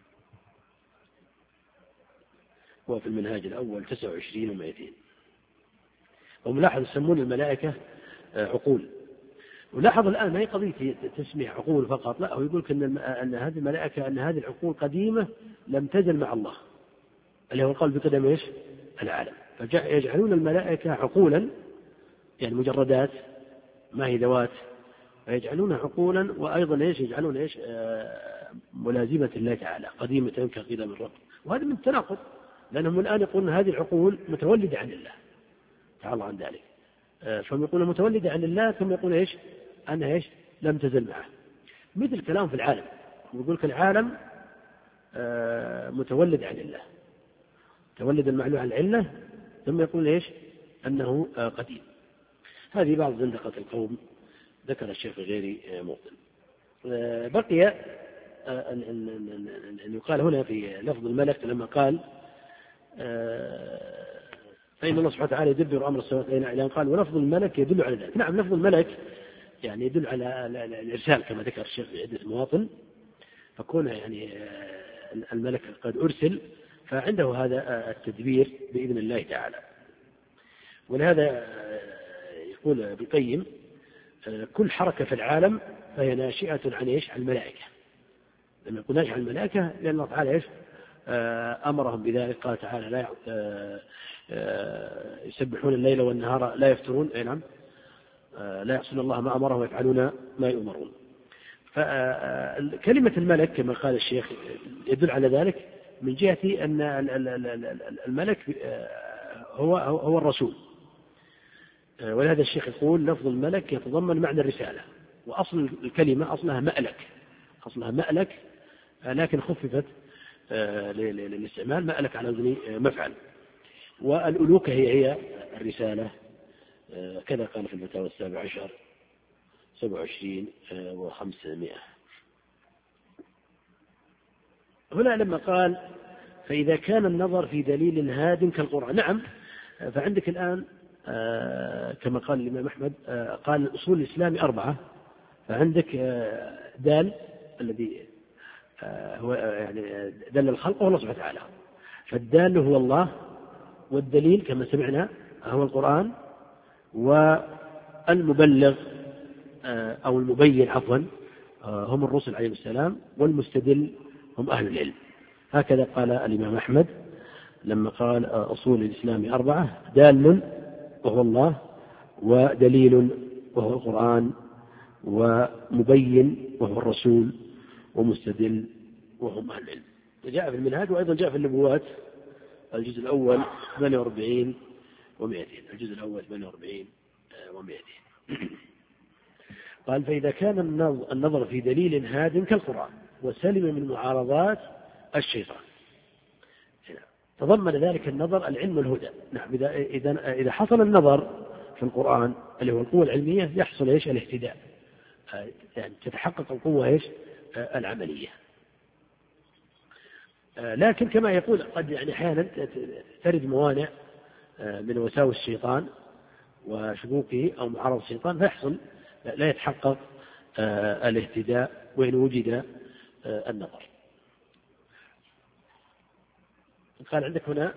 وفي المنهاج الأول تسعة وعشرين ومائتين. وملاحظ يسمون الملائكة عقول. ولاحظ الآن ما هي قضية تسمية عقول فقط، لا، هو يقول أن أن هذه الملائكة أن هذه العقول قديمة لم تزل مع الله، اللي هو القول بقدم إيش؟ العالم. فيجعلون الملائكة عقولا يعني مجردات ما هي ذوات، ويجعلونها عقولا وأيضا إيش يجعلون إيش آه ملازمة الله تعالى قديمة كقدم الرب. وهذا من التناقض، لأنهم الآن يقولون هذه العقول متولدة عن الله تعالى عن ذلك، آه فهم يقولون متولدة عن الله ثم يقول إيش أنها إيش لم تزل معه. مثل كلام في العالم، يقول لك العالم آه متولد عن الله، تولد المعلوم عن العلة ثم يقول إيش أنه آه قديم. هذه بعض زندقة القوم ذكر الشيخ غيري موطن. بقي أن يقال هنا في لفظ الملك لما قال فإن الله سبحانه وتعالى يدبر أمر السماوات والأرض، قال ولفظ الملك يدل على ذلك. نعم، لفظ الملك يعني يدل على الإرسال كما ذكر الشيخ في عدة مواطن، فكون يعني الملك قد أرسل فعنده هذا التدبير بإذن الله تعالى. ولهذا يقول ابن القيم كل حركة في العالم فهي ناشئة عن إيش؟ عن الملائكة. لما يقول ناشئة عن الملائكة لأن الله تعالى إيش؟ أمرهم بذلك. قال تعالى لا يسبحون الليل والنهار لا يفترون، أي نعم، لا يعصون الله ما أمرهم ويفعلون ما يؤمرون. فكلمة الملك كما قال الشيخ يدل على ذلك من جهة أن الملك هو هو الرسول. ولهذا الشيخ يقول لفظ الملك يتضمن معنى الرسالة، وأصل الكلمة أصلها مألك، أصلها مألك لكن خففت للاستعمال مألك على وزن مفعل. والألوكة هي هي الرسالة، كذا قال في الفتاوى السابع عشر سبع وعشرين وخمسمائة. هنا لما قال فإذا كان النظر في دليل هاد كالقرآن، نعم، فعندك الآن كما قال الإمام أحمد قال الأصول الإسلامي أربعة، فعندك دال الذي هو يعني دل الخلق هو الله سبحانه وتعالى، فالدال هو الله، والدليل كما سمعنا هو القرآن، والمبلغ أو المبين عفوا هم الرسل عليهم السلام، والمستدل هم أهل العلم. هكذا قال الإمام أحمد لما قال أصول الإسلام أربعة: دال وهو الله، ودليل وهو القرآن، ومبين وهو الرسول، ومستدل وهم أهل العلم. جاء في المنهاج، وأيضا جاء في النبوات الجزء الأول ثمانية وأربعين ومئتين، الجزء الأول ثمانية وأربعين ومئتين. قال فإذا كان النظر في دليل هاد كالقرآن وسلم من معارضات الشيطان، تضمن ذلك النظر العلم والهدى. نعم، إذا, إذا, إذا حصل النظر في القرآن اللي هو القوة العلمية يحصل إيش؟ الاهتداء، يعني تتحقق القوة إيش؟ العملية. لكن كما يقول قد يعني أحيانا ترد موانع من وساوس الشيطان وشكوكه أو معارض الشيطان، فيحصل لا يتحقق الاهتداء وإن وجد النظر. قال عندك هنا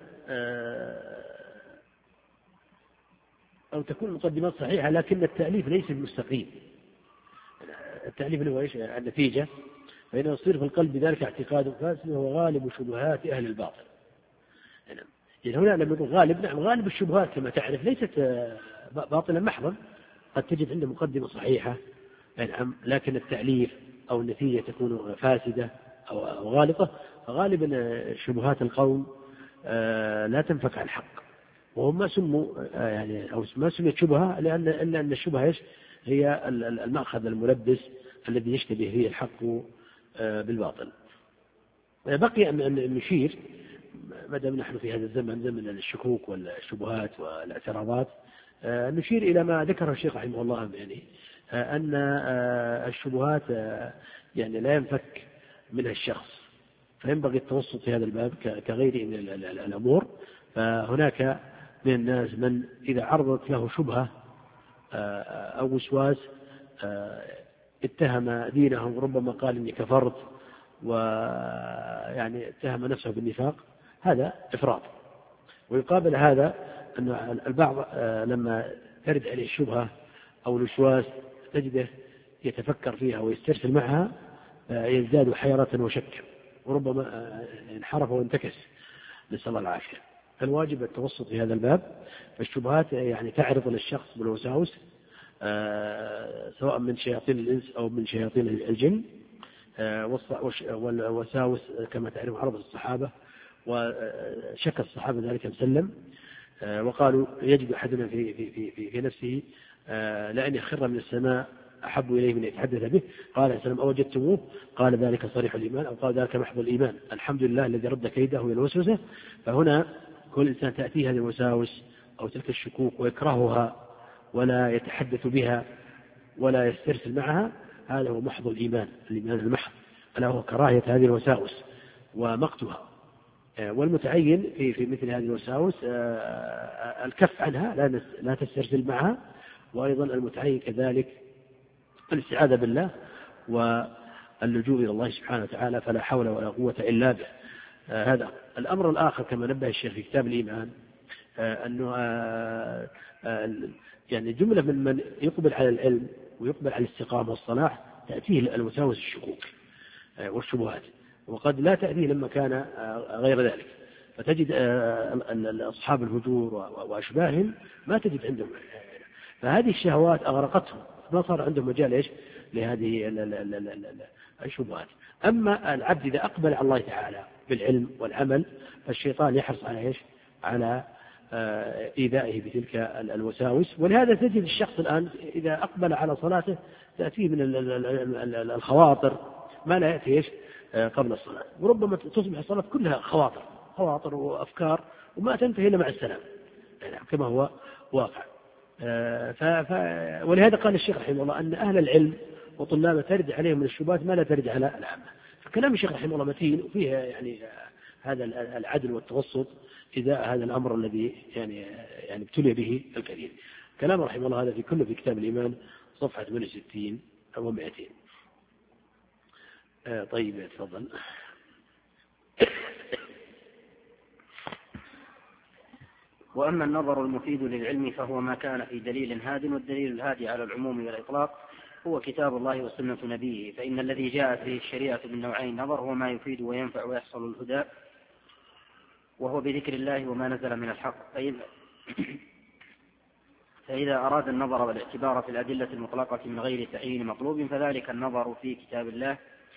أو تكون المقدمات صحيحة لكن التأليف ليس بالمستقيم. التأليف اللي هو إيش؟ النتيجة، فإنه يصير في القلب بذلك اعتقاد فاسد وهو غالب شبهات أهل الباطل. يعني هنا لما يقول غالب، نعم، غالب الشبهات كما تعرف ليست باطلا محضا، قد تجد عنده مقدمة صحيحة، نعم، لكن التأليف أو النتيجة تكون فاسدة أو غالطة. فغالبا شبهات القوم لا تنفك عن الحق، وهم ما سموا يعني أو ما سميت شبهة لأن أن الشبهة هي المأخذ الملبس الذي يشتبه فيه الحق بالباطل. بقي أن نشير ما دام نحن في هذا الزمن زمن الشكوك والشبهات والاعتراضات، نشير إلى ما ذكره الشيخ رحمه الله، يعني أن الشبهات يعني لا ينفك منها الشخص، فينبغي التوسط في هذا الباب كغيره من الأمور. فهناك من الناس من إذا عرضت له شبهة أو وسواس اتهم دينهم، ربما قال إني كفرت، ويعني اتهم نفسه بالنفاق، هذا إفراط. ويقابل هذا أن البعض لما ترد عليه الشبهة أو الوسواس تجده يتفكر فيها ويسترسل معها، يزداد حيرة وشك، وربما انحرف وانتكس، نسأل الله العافية. فالواجب التوسط في هذا الباب. فالشبهات يعني تعرض للشخص بالوساوس سواء من شياطين الإنس أو من شياطين الجن، والوساوس كما تعرف عرض الصحابة وشك الصحابة ذلك مسلم، وقالوا يجد أحدنا في, في, في, في نفسه لأن يخر من السماء أحب إليه من يتحدث به. قال عليه السلام أوجدتموه؟ قال ذلك صريح الإيمان، أو قال ذلك محض الإيمان، الحمد لله الذي رد كيده إلى الوسوسة. فهنا كل إنسان تأتيه هذه الوساوس أو تلك الشكوك ويكرهها ولا يتحدث بها ولا يسترسل معها، هذا هو محض الإيمان، الإيمان المحض ألا هو كراهية هذه الوساوس ومقتها، والمتعين في في مثل هذه الوساوس الكف عنها لا لا تسترسل معها، وأيضا المتعين كذلك الاستعاذة بالله واللجوء إلى الله سبحانه وتعالى، فلا حول ولا قوة إلا به. هذا الأمر الآخر كما نبه الشيخ في كتاب الإيمان، أنه يعني جملة من من يقبل على العلم ويقبل على الاستقامة والصلاح تأتيه الوساوس الشكوك والشبهات، وقد لا تأتيه لما كان غير ذلك، فتجد أصحاب الفجور وأشباههم ما تجد عندهم، فهذه الشهوات أغرقتهم، ما صار عندهم مجال إيش لهذه الشبهات. أما العبد إذا أقبل على الله تعالى بالعلم والعمل فالشيطان يحرص على إيش على إيذائه بتلك الوساوس. ولهذا تجد الشخص الآن إذا أقبل على صلاته تأتيه من الخواطر ما لا يأتي إيش قبل الصلاة، وربما تصبح الصلاة كلها خواطر خواطر وأفكار وما تنتهي إلا مع السلام كما هو واقع. ف... ف... ولهذا قال الشيخ رحمه الله أن أهل العلم وطلابه ترد عليهم من الشبهات ما لا ترد على العامة. فكلام الشيخ رحمه الله متين وفيه يعني هذا العدل والتوسط إذا هذا الأمر الذي يعني يعني ابتلي به الكثير. كلام رحمه الله هذا في كله في كتاب الإيمان صفحة ثمانية وستين أو مئتين. آه طيب تفضل. وأما النظر المفيد للعلم فهو ما كان في دليل هاد، والدليل الهادي على العموم والإطلاق هو كتاب الله وسنة نبيه، فإن الذي جاءت به الشريعة من نوعين النظر هو ما يفيد وينفع ويحصل الهدى وهو بذكر الله وما نزل من الحق. فإذا أراد النظر والاعتبار في الأدلة المطلقة من غير تعيين مطلوب فذلك النظر في كتاب الله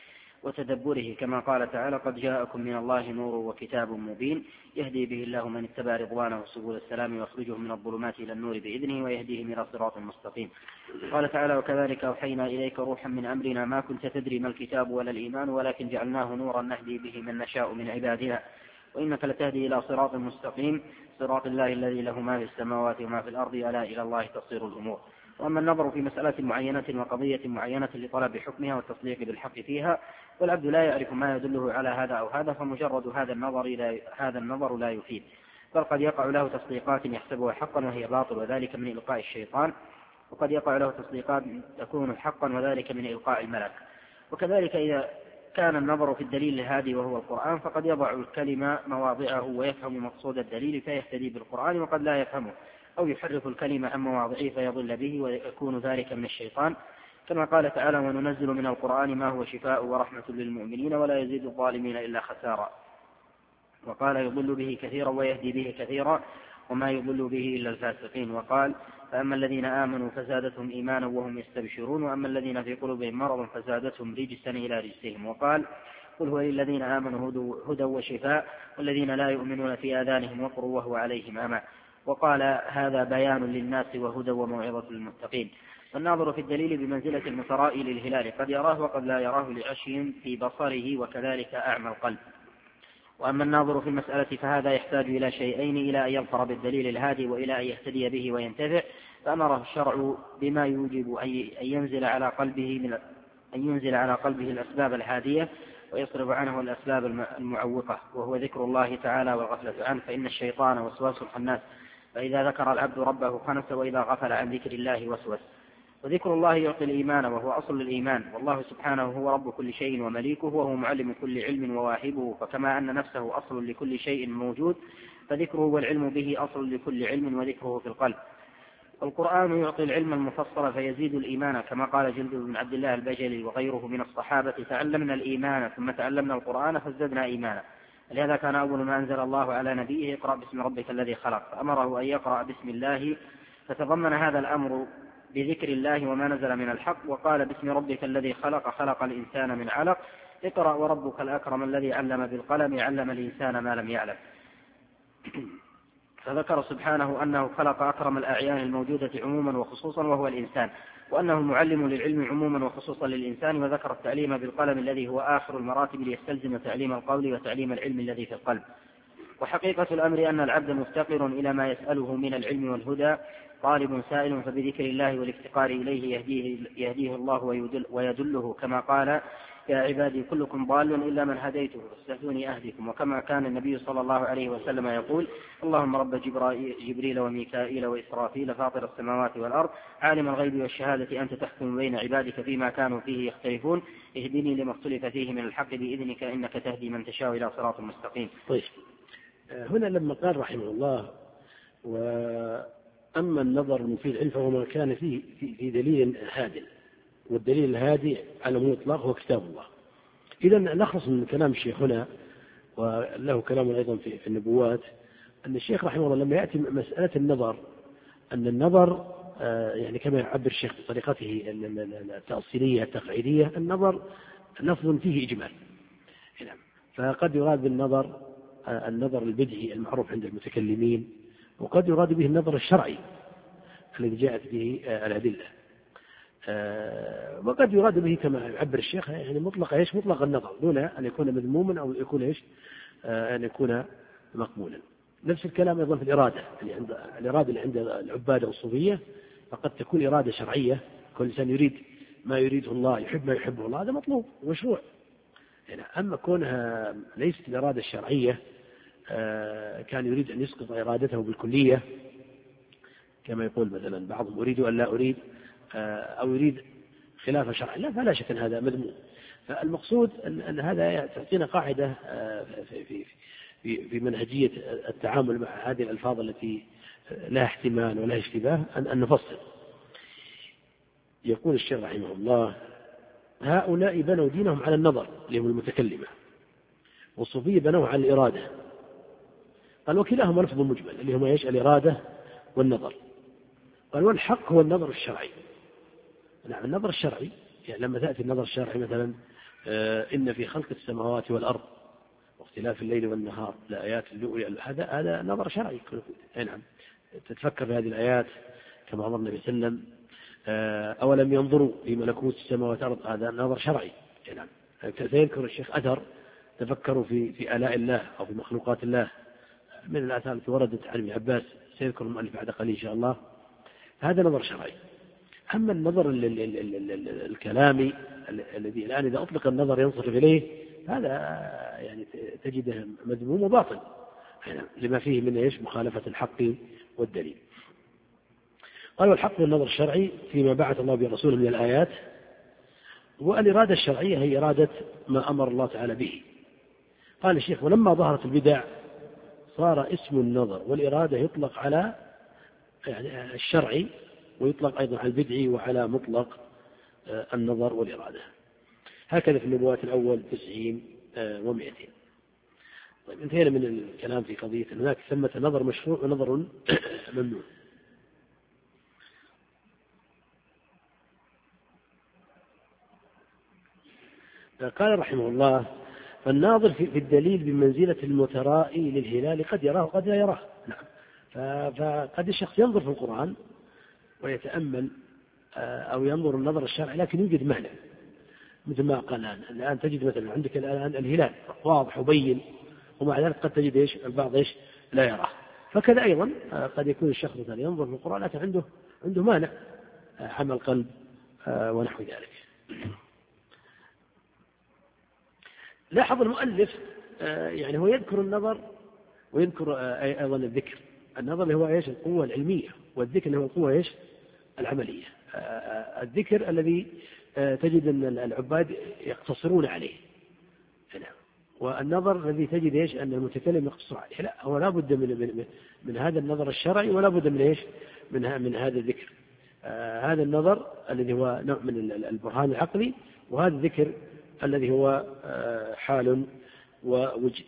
وتدبره، كما قال تعالى قد جاءكم من الله نور وكتاب مبين يهدي به الله من اتبع رضوانه سبل السلام ويخرجهم من الظلمات إلى النور بإذنه ويهديهم إلى صراط مستقيم. قال تعالى وكذلك أوحينا إليك روحا من أمرنا ما كنت تدري ما الكتاب ولا الإيمان ولكن جعلناه نورا نهدي به من نشاء من عبادنا وإنك لتهدي إلى صراط مستقيم صراط الله الذي له ما في السماوات وما في الأرض ألا إلى الله تصير الأمور. وأما النظر في مسألة معينة وقضية معينة لطلب حكمها والتصديق بالحق فيها والعبد لا يعرف ما يدله على هذا أو هذا فمجرد هذا النظر لا هذا النظر لا يفيد، بل قد يقع له تصديقات يحسبها حقا وهي باطل وذلك من إلقاء الشيطان، وقد يقع له تصديقات تكون حقا وذلك من إلقاء الملك. وكذلك إذا كان النظر في الدليل الهادي وهو القرآن فقد يضع الكلمة مواضعه ويفهم مقصود الدليل فيهتدي بالقرآن، وقد لا يفهمه أو يحرف الكلمة عن مواضعه فيضل به ويكون ذلك من الشيطان، كما قال تعالى وننزل من القرآن ما هو شفاء ورحمة للمؤمنين ولا يزيد الظالمين إلا خسارا. وقال يضل به كثيرا ويهدي به كثيرا وما يضل به إلا الفاسقين. وقال فأما الذين آمنوا فزادتهم إيمانا وهم يستبشرون وأما الذين في قلوبهم مرض فزادتهم رجسا إلى رجسهم. وقال قل هو للذين آمنوا هدى وشفاء والذين لا يؤمنون في آذانهم وقر وهو عليهم أمى. وقال هذا بيان للناس وهدى وموعظة للمتقين. والناظر في الدليل بمنزلة المترائي للهلال قد يراه وقد لا يراه لعشي في بصره وكذلك أعمى القلب. وأما الناظر في المسألة فهذا يحتاج إلى شيئين: إلى أن يظفر بالدليل الهادي وإلى أن يهتدي به وينتفع، فأمره الشرع بما يوجب أن ينزل على قلبه من أن ينزل على قلبه الأسباب الهادية ويصرف عنه الأسباب المعوقة، وهو ذكر الله تعالى والغفلة عنه، فإن الشيطان وسواس الخناس، فإذا ذكر العبد ربه خنس وإذا غفل عن ذكر الله وسوس. وذكر الله يعطي الإيمان وهو أصل الإيمان، والله سبحانه هو رب كل شيء ومليكه وهو معلم كل علم وواهبه، فكما أن نفسه أصل لكل شيء موجود فذكره والعلم به أصل لكل علم وذكره في القلب. القرآن يعطي العلم المفصل فيزيد الإيمان، كما قال جندب بن عبد الله البجلي وغيره من الصحابة تعلمنا الإيمان ثم تعلمنا القرآن فازددنا إيمانا. لهذا كان أول ما أنزل الله على نبيه اقرأ باسم ربك الذي خلق، فأمره أن يقرأ باسم الله، فتضمن هذا الأمر بذكر الله وما نزل من الحق، وقال باسم ربك الذي خلق خلق الإنسان من علق، اقرأ وربك الأكرم الذي علم بالقلم علم الإنسان ما لم يعلم. فذكر سبحانه أنه خلق أكرم الأعيان الموجودة عموما وخصوصا وهو الإنسان، وأنه المعلم للعلم عموما وخصوصا للإنسان، وذكر التعليم بالقلم الذي هو آخر المراتب ليستلزم تعليم القول وتعليم العلم الذي في القلب. وحقيقة الأمر أن العبد مفتقر إلى ما يسأله من العلم والهدى، طالب سائل، فبذكر الله والافتقار إليه يهديه, يهديه الله ويدل ويدله، كما قال يا عبادي كلكم ضال إلا من هديته فاستهدوني أهدكم. وكما كان النبي صلى الله عليه وسلم يقول اللهم رب جبريل وميكائيل وإسرافيل فاطر السماوات والأرض عالم الغيب والشهادة أنت تحكم بين عبادك فيما كانوا فيه يختلفون اهدني لما اختلف فيه من الحق بإذنك إنك تهدي من تشاء إلى صراط مستقيم. طيب هنا لما قال رحمه الله وأما النظر المفيد العلم فهو ما كان فيه في, في دليل هادئ، والدليل الهادي على المطلق هو كتاب الله. إذا نخلص من كلام الشيخ هنا وله كلام أيضا في, في النبوات أن الشيخ رحمه الله لما يأتي مسألة النظر أن النظر يعني كما يعبر الشيخ بطريقته التأصيلية التقعيدية النظر لفظ فيه إجمال، فقد يراد بالنظر النظر البدعي المعروف عند المتكلمين، وقد يراد به النظر الشرعي الذي جاءت به الأدلة، وقد يراد به كما يعبر الشيخ يعني مطلق ايش مطلق النظر دون أن يكون مذموما أو يكون ايش أن يكون مقبولا. نفس الكلام أيضا في الإرادة، اللي عند الإرادة اللي عند العبادة والصوفية فقد تكون إرادة شرعية، كل إنسان يريد ما يريده الله يحب ما يحبه الله، هذا مطلوب ومشروع. يعني أما كونها ليست الإرادة الشرعية كان يريد أن يسقط إرادته بالكلية كما يقول مثلا بعضهم أريد أن لا أريد أو يريد خلاف شرع لا، فلا شك أن هذا مذموم. فالمقصود أن هذا تعطينا قاعدة في في في منهجية التعامل مع هذه الألفاظ التي لا احتمال ولا اشتباه أن نفصل. يقول الشيخ رحمه الله هؤلاء بنوا دينهم على النظر اللي هم المتكلمة، والصوفية بنوه على الإرادة. قال وكلاهما لفظ مجمل اللي هما ايش الإرادة والنظر. قال والحق هو النظر الشرعي. نعم النظر الشرعي يعني لما تأتي النظر الشرعي مثلا آه إن في خلق السماوات والأرض واختلاف الليل والنهار لآيات اللؤلؤ، هذا هذا نظر شرعي. نعم تتفكر في هذه الآيات كما أمر النبي صلى الله عليه وسلم آه أولم ينظروا في ملكوت السماوات والأرض، هذا نظر شرعي. نعم سيذكر الشيخ أثر تفكروا في في آلاء الله أو في مخلوقات الله من الآثار التي وردت عن ابن عباس، سيذكر المؤلف بعد قليل إن شاء الله. هذا نظر شرعي. أما النظر الكلامي الذي الآن إذا أطلق النظر ينصرف إليه هذا يعني تجده مذموم وباطل لما فيه من إيش مخالفة الحق والدليل. قال والحق والنظر الشرعي فيما بعث الله برسوله من الآيات، والإرادة الشرعية هي إرادة ما أمر الله تعالى به. قال الشيخ ولما ظهرت البدع صار اسم النظر والإرادة يطلق على يعني الشرعي ويطلق أيضا على البدعي وعلى مطلق النظر والإرادة. هكذا في النبوات الأول تسعين ومئتين. طيب انتهينا من الكلام في قضية هناك ثمة نظر مشروع ونظر ممنوع. قال رحمه الله فالناظر في الدليل بمنزلة المترائي للهلال قد يراه قد لا يراه. نعم فقد الشخص ينظر في القرآن ويتأمل أو ينظر النظر الشرعي لكن يوجد معنى مثل ما قال الآن. الآن تجد مثلا عندك الآن الهلال واضح وبين ومع ذلك قد تجد إيش البعض إيش لا يراه. فكذا أيضا قد يكون الشخص مثلا ينظر في القرآن لكن عنده عنده مانع عمل قلب ونحو ذلك. لاحظ المؤلف يعني هو يذكر النظر ويذكر أيضا الذكر. النظر اللي هو إيش القوة العلمية، والذكر اللي هو القوة إيش العملية. الذكر الذي تجد أن العباد يقتصرون عليه، والنظر الذي تجد إيش أن المتكلم يقتصر عليه. لا هو لا بد من, من, من هذا النظر الشرعي ولا بد من إيش من, من هذا الذكر. هذا النظر الذي هو نوع من البرهان العقلي، وهذا الذكر الذي هو حال ووجد.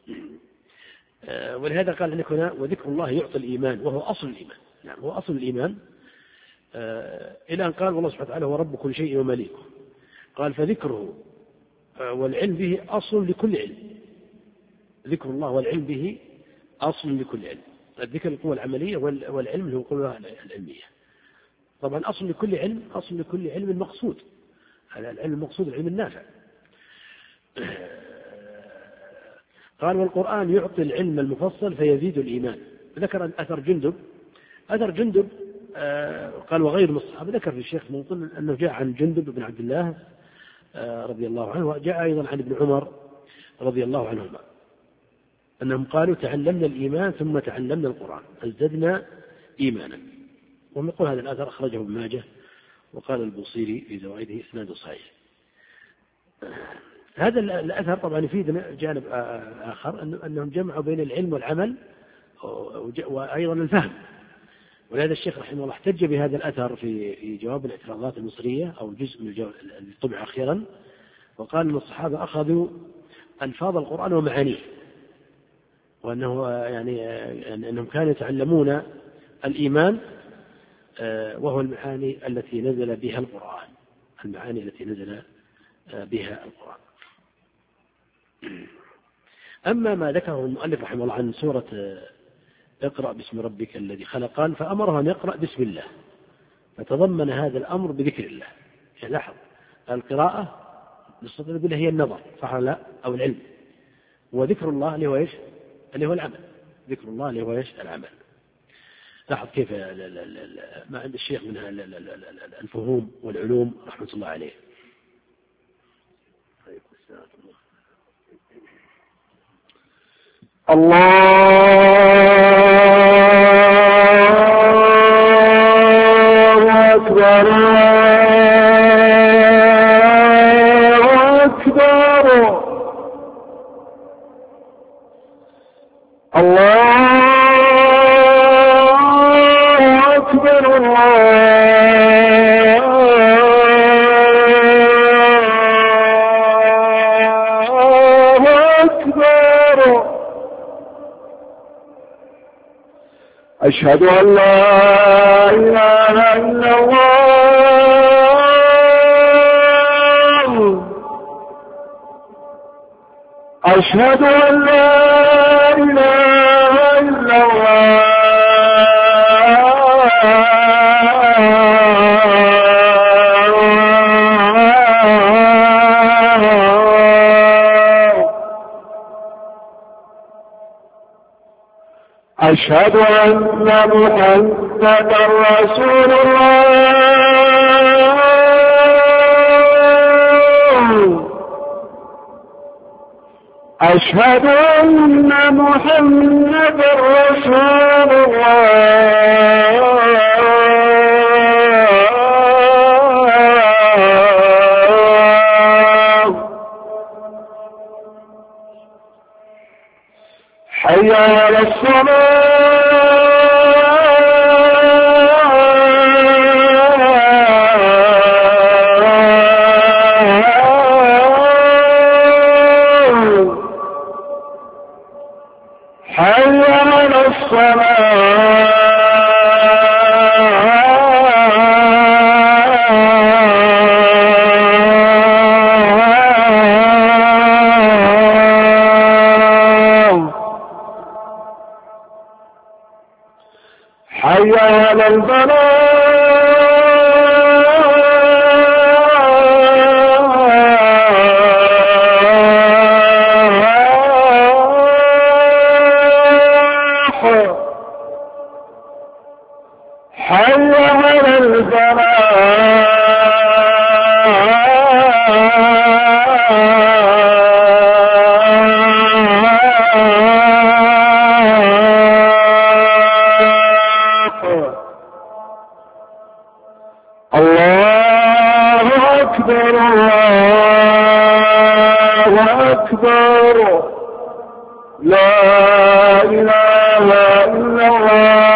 ولهذا قال لك هنا وذكر الله يعطي الإيمان وهو أصل الإيمان. نعم هو أصل الإيمان إلى أن قال والله سبحانه وتعالى هو رب كل شيء ومليكه. قال فذكره والعلم به أصل لكل علم. ذكر الله والعلم به أصل لكل علم. الذكر القوة العملية والعلم هو القوة العلمية. طبعا أصل لكل علم أصل لكل علم مقصود. العلم المقصود العلم النافع. قال والقرآن يعطي العلم المفصل فيزيد الإيمان. ذكر أثر جندب أثر جندب قال وغير من الصحابة. ذكر في الشيخ منطل أنه جاء عن جندب بن عبد الله رضي الله عنه. وجاء أيضا عن ابن عمر رضي الله عنهما أنهم قالوا تعلمنا الإيمان ثم تعلمنا القرآن ازددنا إيمانا. ومن يقول هذا الأثر أخرجه ابن ماجه وقال البوصيري في زوائده إسناده صحيح. هذا الأثر طبعا يفيد جانب آخر أنهم جمعوا بين العلم والعمل وأيضا الفهم. ولهذا الشيخ رحمه الله احتج بهذا الأثر في في جواب الاعتراضات المصرية أو جزء من الجواب الذي طبع أخيرا، وقال أن الصحابة أخذوا ألفاظ القرآن ومعانيه، وأنه يعني أنهم كانوا يتعلمون الإيمان وهو المعاني التي نزل بها القرآن، المعاني التي نزل بها القرآن. أما ما ذكره المؤلف رحمه الله عن سورة اقرأ باسم ربك الذي خلق، قال فأمره أن يقرأ باسم الله، فتضمن هذا الأمر بذكر الله. يعني لاحظ القراءة نستطيع نقول هي النظر صح لا أو العلم، وذكر الله اللي هو إيش؟ اللي هو العمل. ذكر الله اللي هو إيش؟ العمل. لاحظ كيف ما عند الشيخ من الفهوم والعلوم رحمة الله عليه. الله أكبر الله أكبر الله أكبر الله أكبر. أشهد أن لا إله إلا الله أشهد أن لا إله إلا الله أشهد أن محمدا رسول الله أشهد أن محمدا رسول الله حي على الصلاة حي على الصلاة حي على البلاء حي على البلاء الله أكبر الله أكبر لا إله إلا الله.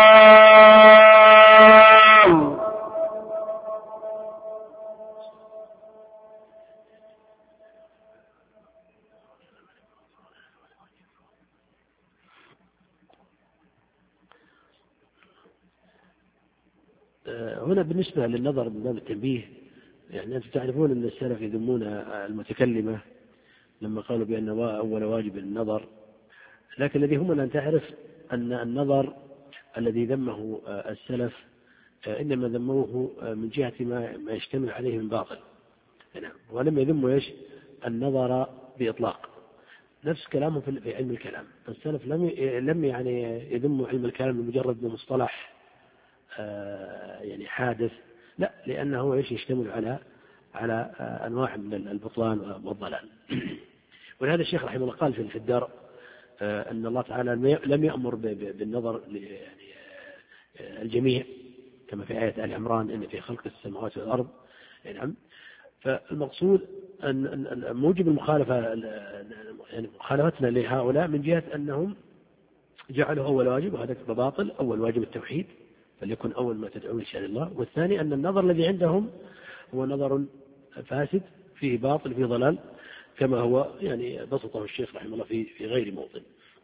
هنا بالنسبة للنظر من باب التنبيه، يعني أنتم تعرفون أن السلف يذمون المتكلمة لما قالوا بأن أول واجب النظر، لكن الذي هم أن تعرف أن النظر الذي ذمه السلف إنما ذموه من جهة ما يشتمل عليه من باطل، ولم يذموا إيش النظر بإطلاق. نفس كلامهم في علم الكلام، السلف لم لم يعني يذموا علم الكلام بمجرد مصطلح يعني حادث، لا، لأنه إيش يشتمل على على أنواع من البطلان والضلال. ولهذا الشيخ رحمه الله قال في الدار أن الله تعالى لم يأمر بالنظر يعني الجميع كما في آية آل عمران إن في خلق السماوات والأرض. نعم. فالمقصود أن موجب المخالفة يعني مخالفتنا لهؤلاء من جهة أنهم جعلوا أول واجب وهذا باطل، أول واجب التوحيد فليكن أول ما تدعون إن شاء الله، والثاني أن النظر الذي عندهم هو نظر فاسد فيه باطل فيه ضلال كما هو يعني بسطه الشيخ رحمه الله في في غير موطن.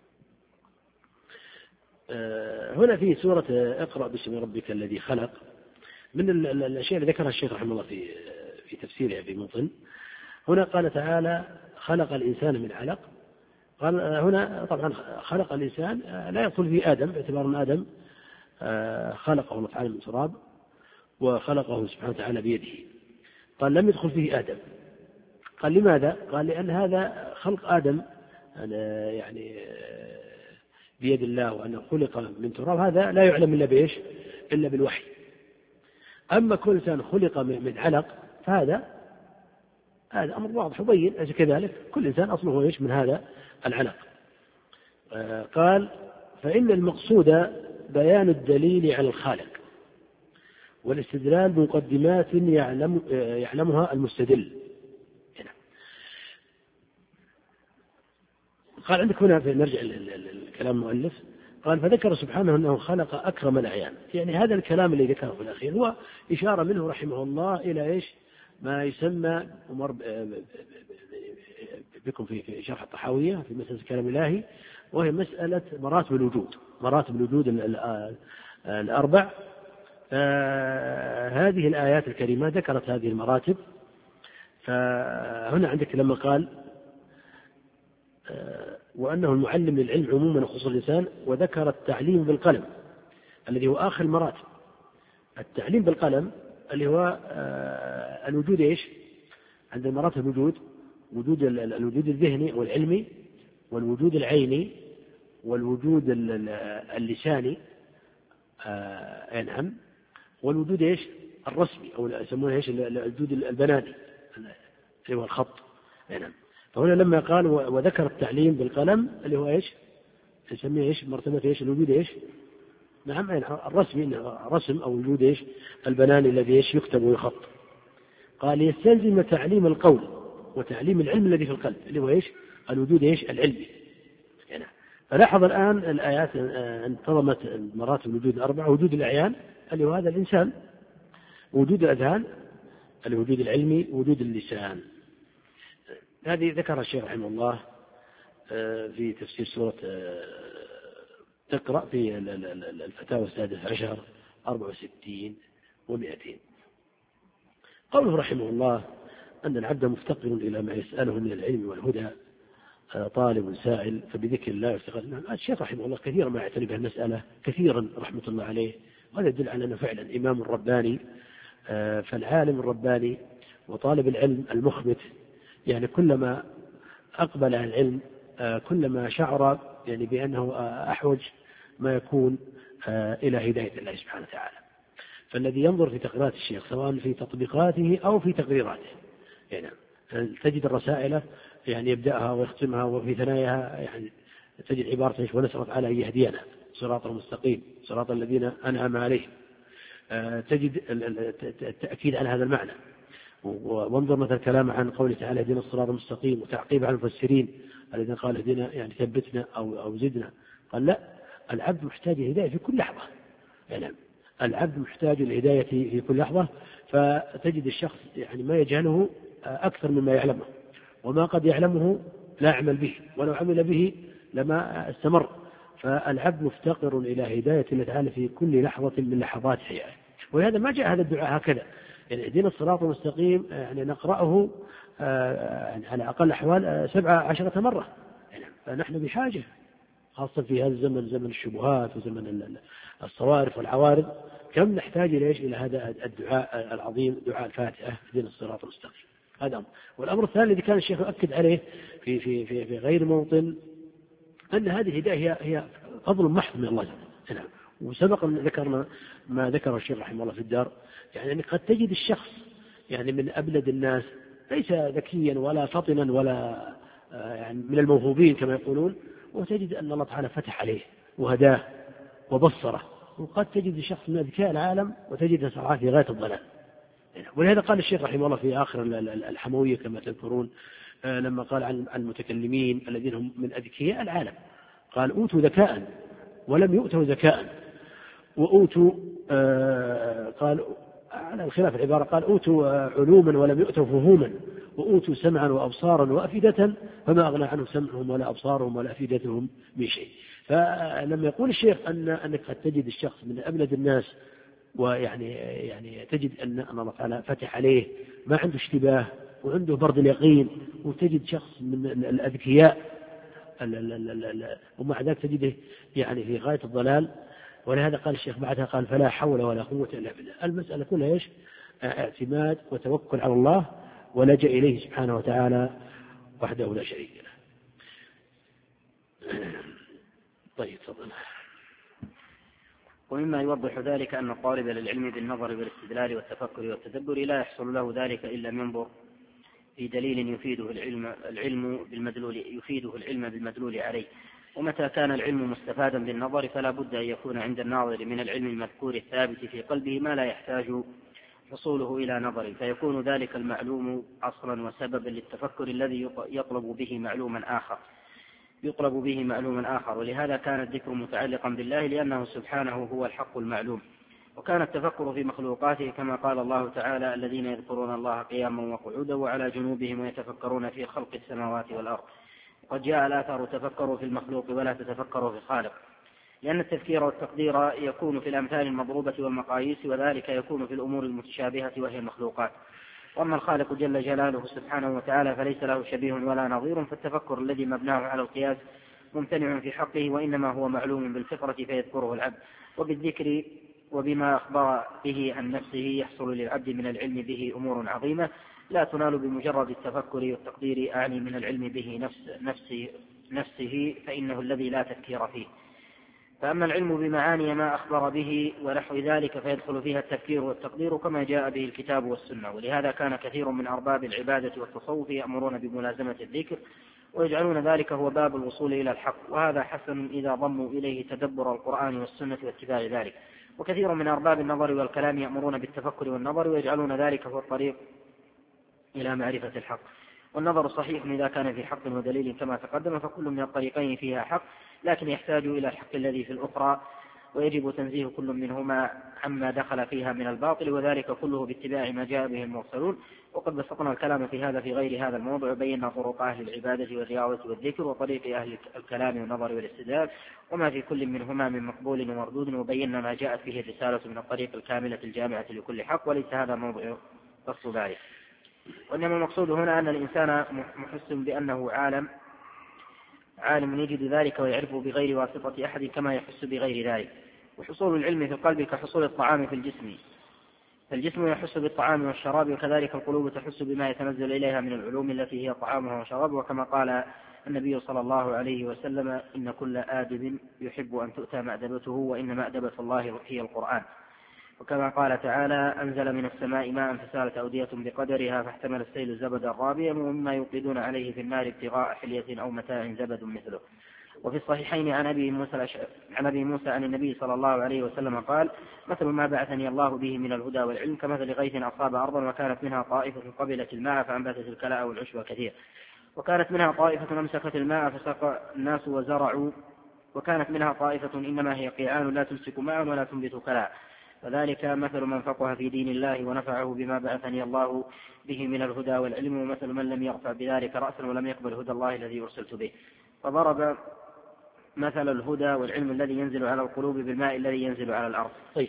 هنا في سورة اقرأ باسم ربك الذي خلق من الأشياء اللي ذكرها الشيخ رحمه الله في في تفسيره في موطن. هنا قال تعالى خلق الإنسان من علق. قال هنا طبعا خلق الإنسان لا يدخل فيه آدم باعتبار أن آدم خلقه الله تعالى من تراب وخلقه سبحانه وتعالى بيده. قال لم يدخل فيه آدم. قال لماذا؟ قال لأن هذا خلق آدم يعني بيد الله وأنه خلق من تراب هذا لا يعلم إلا بإيش؟ إلا بالوحي. أما كل إنسان خلق من علق فهذا هذا أمر واضح وبين. أليس كذلك؟ كل إنسان أصله إيش من هذا العلق. آه قال فإن المقصود بيان الدليل على الخالق والاستدلال بمقدمات يعلم يعلمها المستدل. هنا قال عندك هنا في نرجع الكلام المؤلف قال فذكر سبحانه أنه خلق أكرم الأعيان. يعني هذا الكلام اللي ذكره في الأخير هو إشارة منه رحمه الله إلى إيش ما يسمى أمر بكم في شرح الطحاوية في مسألة الكلام الإلهي، وهي مسألة مراتب الوجود مراتب الوجود الأربع. فهذه الآيات الكريمة ذكرت هذه المراتب. فهنا عندك لما قال وأنه المعلم للعلم عموما وخصوص الإنسان، وذكر التعليم بالقلم الذي هو آخر المراتب. التعليم بالقلم اللي هو الوجود إيش عند المراتب الوجود وجود الوجود الذهني والعلمي والوجود العيني والوجود اللساني آه نعم والوجود إيش الرسمي أو يسمونه إيش الوجود البناني اللي هو الخط. نعم. فهنا لما قال وذكر التعليم بالقلم اللي هو إيش يسميه إيش مرتبة إيش الوجود إيش نعم الرسمي الرسم أو وجود إيش البناني الذي إيش يكتب ويخط. قال يستلزم تعليم القول وتعليم العلم الذي في القلب اللي هو إيش الوجود إيش العلمي. يعني فلاحظ الآن الآيات انتظمت مراتب الوجود الأربعة. وجود الأعيان اللي هو هذا الإنسان، وجود الأذهان الوجود العلمي، وجود اللسان. هذه ذكر الشيخ رحمه الله في تفسير سورة تقرأ في الفتاوى السادس عشر أربع وستين ومئتين. قوله رحمه الله أن العبد مفتقر إلى ما يسأله من العلم والهدى طالب سائل فبذكر الله يفتقر. الشيخ رحمه الله كثيرا ما يعتني بها المسألة كثيرا رحمة الله عليه، وهذا يدل على أنه فعلا إمام رباني. فالعالم الرباني وطالب العلم المخبت يعني كلما أقبل على العلم كلما شعر يعني بأنه أحوج ما يكون إلى هداية الله سبحانه وتعالى. فالذي ينظر في تقريرات الشيخ سواء في تطبيقاته أو في تقريراته يعني تجد الرسائل يعني يبدأها ويختمها وفي ثناياها يعني تجد عبارة ونسأل على أن يهدينا صراط المستقيم صراط الذين أنعم عليهم. تجد التأكيد على هذا المعنى. وانظر مثل الكلام عن قوله تعالى اهدنا الصراط المستقيم وتعقيب على المفسرين الذين قال اهدنا يعني ثبتنا أو أو زدنا. قال لا، العبد محتاج الهداية في كل لحظة. يعني العبد محتاج الهداية في كل لحظة. فتجد الشخص يعني ما يجهله أكثر مما يعلمه، وما قد يعلمه لا يعمل به، ولو عمل به لما استمر. فالعبد مفتقر إلى هداية الله تعالى في كل لحظة من لحظات حياته. ولهذا ما جاء هذا الدعاء هكذا يعني اهدنا الصراط المستقيم يعني نقرأه يعني على أقل أحوال سبعة عشرة مرة. يعني فنحن بحاجة خاصة في هذا الزمن زمن الشبهات وزمن الصوارف والعوارض كم نحتاج إلى إلى هذا الدعاء العظيم دعاء الفاتحة اهدنا الصراط المستقيم. هذا أمر. والأمر الثاني الذي كان الشيخ يؤكد عليه في في في في غير موطن أن هذه الهداية هي هي فضل محض من الله تعالى. وسبق أن ذكرنا ما ذكر الشيخ رحمه الله في الدار يعني أن قد تجد الشخص يعني من أبلد الناس، ليس ذكيا ولا فطنا ولا يعني من الموهوبين كما يقولون، وتجد أن الله تعالى فتح عليه وهداه وبصره. وقد تجد شخص من أذكياء العالم وتجد صراحة في غاية الضلال. ولهذا قال الشيخ رحمه الله في آخر الحموية كما تذكرون لما قال عن المتكلمين الذين هم من أذكياء العالم، قال أوتوا ذكاء ولم يؤتوا ذكاء، وأوتوا آه قال على الخلاف العبارة، قال أوتوا علوما ولم يؤتوا فهوما، وأوتوا سمعا وأبصارا وأفئدة فما أغنى عنهم سمعهم ولا أبصارهم ولا أفئدتهم من شيء. فلما يقول الشيخ أن أنك قد تجد الشخص من أبلد الناس ويعني يعني تجد أن الله تعالى فتح عليه ما عنده اشتباه وعنده برد اليقين، وتجد شخص من الأذكياء ومع ذلك تجده يعني في غاية الضلال. ولهذا قال الشيخ بعدها قال فلا حول ولا قوة إلا بالله. المسألة كلها إيش؟ اعتماد وتوكل على الله ولجأ إليه سبحانه وتعالى وحده لا شريك له. طيب تفضل. ومما يوضح ذلك أن الطالب للعلم بالنظر والاستدلال والتفكر والتدبر لا يحصل له ذلك إلا من ينظر في دليل يفيده العلم العلم بالمدلول يفيده العلم بالمدلول عليه. ومتى كان العلم مستفادا بالنظر فلا بد أن يكون عند الناظر من العلم المذكور الثابت في قلبه ما لا يحتاج حصوله إلى نظر، فيكون ذلك المعلوم أصلا وسببا للتفكر الذي يطلب به معلوما آخر يطلب به معلوما آخر. ولهذا كان الذكر متعلقا بالله لأنه سبحانه هو الحق المعلوم. وكان التفكر في مخلوقاته كما قال الله تعالى الذين يذكرون الله قياما وقعودا وعلى جنوبهم ويتفكرون في خلق السماوات والأرض. وقد جاء الآثار تفكروا في المخلوق ولا تتفكروا في الخالق، لأن التفكير والتقدير يكون في الأمثال المضروبة والمقاييس، وذلك يكون في الأمور المتشابهة وهي المخلوقات. وأما الخالق جل جلاله سبحانه وتعالى فليس له شبيه ولا نظير، فالتفكر الذي مبناه على القياس ممتنع في حقه، وإنما هو معلوم بالفطرة فيذكره العبد. وبالذكر وبما أخبر به عن نفسه يحصل للعبد من العلم به أمور عظيمة لا تنال بمجرد التفكر والتقدير، أعني من العلم به نفس نفسه, نفسه فإنه الذي لا تفكير فيه. فأما العلم بمعاني ما أخبر به ونحو ذلك فيدخل فيها التفكير والتقدير كما جاء به الكتاب والسنة. ولهذا كان كثير من أرباب العبادة والتصوف يأمرون بملازمة الذكر ويجعلون ذلك هو باب الوصول إلى الحق، وهذا حسن إذا ضموا إليه تدبر القرآن والسنة واتباع ذلك. وكثير من أرباب النظر والكلام يأمرون بالتفكر والنظر ويجعلون ذلك هو الطريق إلى معرفة الحق. والنظر صحيح إذا كان في حق ودليل كما تقدم، فكل من الطريقين فيها حق، لكن يحتاج إلى الحق الذي في الأخرى، ويجب تنزيه كل منهما عما دخل فيها من الباطل، وذلك كله باتباع ما جاء به المرسلون. وقد بسطنا الكلام في هذا في غير هذا الموضوع وبينا طرق أهل العبادة والرياضة والذكر وطريق أهل الكلام والنظر والاستدلال وما في كل منهما من مقبول ومردود، وبينا ما جاءت به الرسالة من الطريق الكاملة الجامعة لكل حق، وليس هذا موضوع قص ذلك. وإنما المقصود هنا أن الإنسان محس بأنه عالم عالم يجد ذلك ويعرفه بغير واسطة أحد كما يحس بغير ذلك. وحصول العلم في القلب كحصول الطعام في الجسم، فالجسم يحس بالطعام والشراب، وكذلك القلوب تحس بما يتنزل إليها من العلوم التي هي طعامها وشرابها، وكما قال النبي صلى الله عليه وسلم إن كل آدب يحب أن تؤتى مأدبته وإن مأدبة الله هي القرآن. وكما قال تعالى أنزل من السماء ماء فسالت أودية بقدرها فاحتمل السيل زبدا رابيا ومما يوقدون عليه في النار ابتغاء حلية أو متاع زبد مثله. وفي الصحيحين عن أبي موسى عن أبي موسى عن النبي صلى الله عليه وسلم قال مثل ما بعثني الله به من الهدى والعلم كمثل غيث أصاب أرضا وكانت منها طائفة قبلت الماء فأنبتت الكلاء والعشب كثير، وكانت منها طائفة أمسكت الماء فسقى الناس وزرعوا، وكانت منها طائفة إنما هي قيعان لا تمسك ماء ولا تنبت كلاء. وذلك مثل من فقه في دين الله ونفعه بما بعثني الله به من الهدى والعلم، ومثل من لم يرفع بذلك رأسا ولم يقبل هدى الله الذي أرسلت به. فضرب مثل الهدى والعلم الذي ينزل على القلوب بالماء الذي ينزل على الأرض. طيب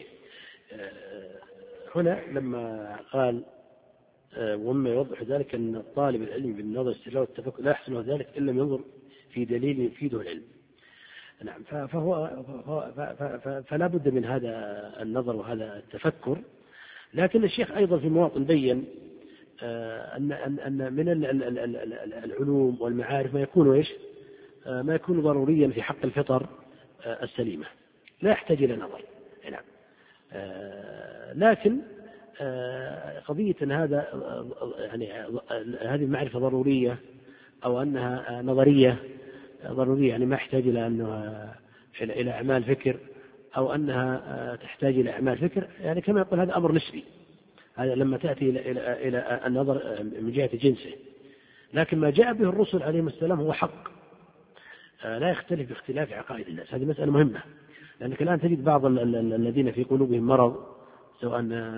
هنا لما قال ومما يوضح ذلك أن الطالب العلم بالنظر استدلال والتفكر لا يحصل ذلك إلا لم ينظر في دليل يفيده العلم. نعم فهو فلا بد من هذا النظر وهذا التفكر. لكن الشيخ أيضا في مواطن بين أن أن من العلوم والمعارف ما يكون إيش ما يكون ضروريا في حق الفطر السليمة لا يحتاج إلى نظر. نعم لكن قضية أن هذا يعني هذه المعرفة ضرورية أو أنها نظرية ضرورية، يعني ما يحتاج إلى أنها إلى أعمال فكر، أو أنها تحتاج إلى أعمال فكر، يعني كما يقول هذا أمر نسبي، هذا لما تأتي إلى إلى إلى النظر من جهة جنسه. لكن ما جاء به الرسل عليهم السلام هو حق لا يختلف باختلاف عقائد الناس. هذه مسألة مهمة، لأنك الآن تجد بعض الذين في قلوبهم مرض، سواء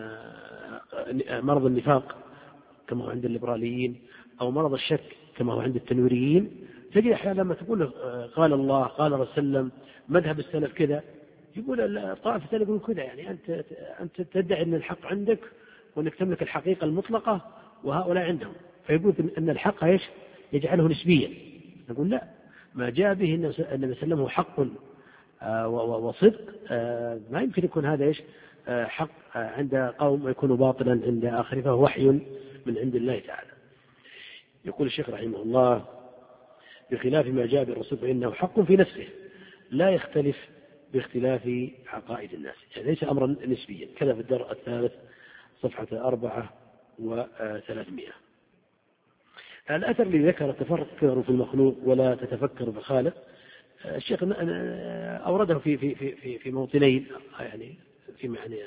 مرض النفاق كما هو عند الليبراليين أو مرض الشك كما هو عند التنويريين، تجد أحيانا لما تقول قال الله قال رسول الله مذهب السلف كذا، يقول الطائفة الثانية يقول كذا، يعني أنت أنت تدعي أن الحق عندك وأنك تملك الحقيقة المطلقة وهؤلاء عندهم، فيقول أن الحق إيش يجعله نسبيا. نقول لا، ما جاء به النبي صلى الله عليه وسلم حق وصدق، ما يمكن يكون هذا إيش حق عند قوم ويكون باطلا عند آخر، فهو وحي من عند الله تعالى. يقول الشيخ رحمه الله بخلاف ما جاء بالرسول فإنه حق في نفسه لا يختلف باختلاف عقائد الناس، يعني ليس أمرا نسبيا. كذا في الدرء الثالث صفحة أربعة وثلاثمائة. الأثر اللي ذكر تفكروا في المخلوق ولا تتفكروا في الخالق، الشيخ أورده في في في في موطنين، يعني في معنى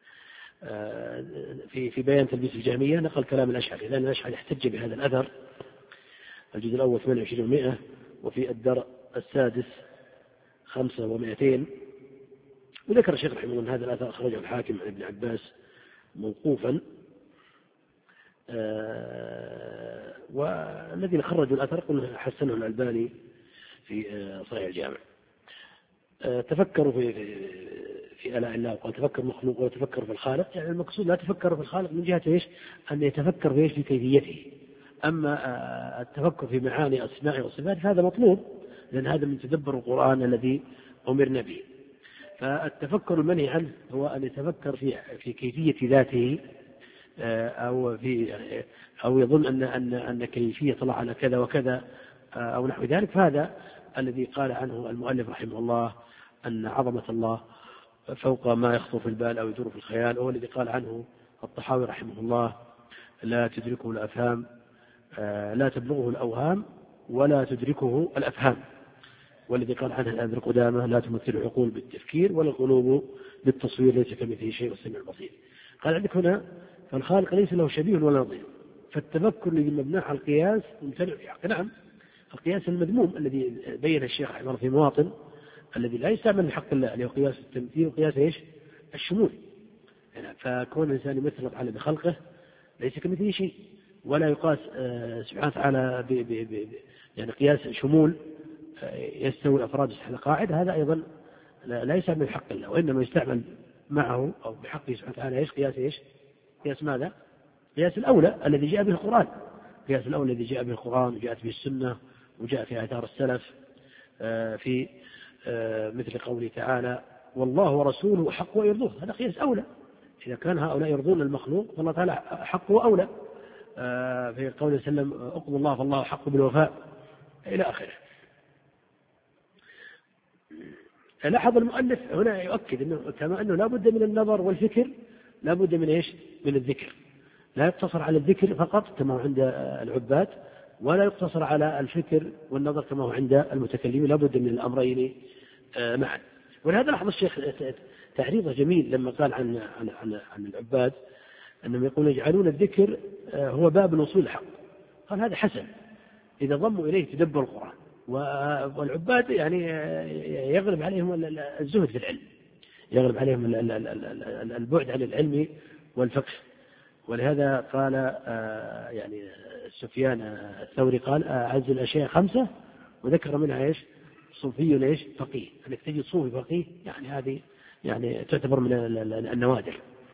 في في بيان تلبيس الجهمية نقل كلام الأشعري، لأن الأشعري احتج بهذا الأثر، الجزء الأول ثمانية وعشرين ومائة، وفي الدرء السادس خمسة ومائتين. وذكر الشيخ رحمه الله أن هذا الأثر أخرجه الحاكم عن ابن عباس موقوفا، آه والذين خرجوا الأثر قلنا حسنه الألباني في آه صحيح الجامع. آه تفكروا في في, في آلاء الله، وقال تفكر مخلوق وتفكر في الخالق، يعني المقصود لا تفكر في الخالق من جهة إيش أن يتفكر في إيش في كيفيته، أما آه التفكر في معاني أسماء وصفات هذا مطلوب، لأن هذا من تدبر القرآن الذي أمرنا به. فالتفكر المنهي عنه هو أن يتفكر في في كيفية ذاته، أو في أو يظن أن أن أن كيفية الله على كذا وكذا أو نحو ذلك. فهذا الذي قال عنه المؤلف رحمه الله أن عظمة الله فوق ما يخطر في البال أو يدور في الخيال، هو الذي قال عنه الطحاوي رحمه الله لا تدركه الأفهام، لا تبلغه الأوهام ولا تدركه الأفهام، والذي قال عنه ابن قدامة لا تمثل العقول بالتفكير ولا القلوب بالتصوير ليس كمثله شيء والسميع البصير. قال عندك هنا فالخالق ليس له شبيه ولا نظير، فالتفكر الذي مبناه على القياس ممتنع في حقه. نعم، القياس المذموم الذي بين الشيخ رحمه الله في مواطن الذي لا يستعمل في حق الله، اللي هو قياس التمثيل وقياس ايش الشمول، يعني فكون الإنسان يمثل الله تعالى بخلقه ليس كمثله شيء، ولا يقاس سبحانه وتعالى ب ب ب يعني قياس شمول يستوي أفراد القاعدة، هذا أيضا لا يستعمل في حق الله، وإنما يستعمل معه أو بحقه سبحانه وتعالى إيش قياس إيش قياس ماذا؟ قياس الأولى الذي جاء به القرآن، قياس الأولى الذي جاء به القرآن وجاءت به السنة وجاء في آثار السلف في مثل قوله تعالى والله ورسوله حق ويرضوه، هذا قياس أولى. إذا كان هؤلاء يرضون المخلوق فالله تعالى حق وأولى، في قوله سلم أقضوا الله فالله حق بالوفاء إلى آخره. لاحظ المؤلف هنا يؤكد أنه كما أنه لا بد من النظر والفكر لا بد من إيش من الذكر، لا يقتصر على الذكر فقط كما هو عند العباد، ولا يقتصر على الفكر والنظر كما هو عند المتكلمين، لا بد من الأمرين معا. ولهذا لاحظ الشيخ تعريضه جميل لما قال عن عن عن, عن العباد أنهم يقولون يجعلون الذكر هو باب الوصول الحق. قال هذا حسن إذا ضموا إليه تدبر القرآن، والعباد يعني يغلب عليهم الزهد في العلم، يغلب عليهم البعد عن العلم والفقه. ولهذا قال يعني سفيان الثوري قال أعز الأشياء خمسة وذكر منها إيش صوفي إيش فقيه، أنك تجد صوفي فقيه يعني هذه يعني تعتبر من النوادر.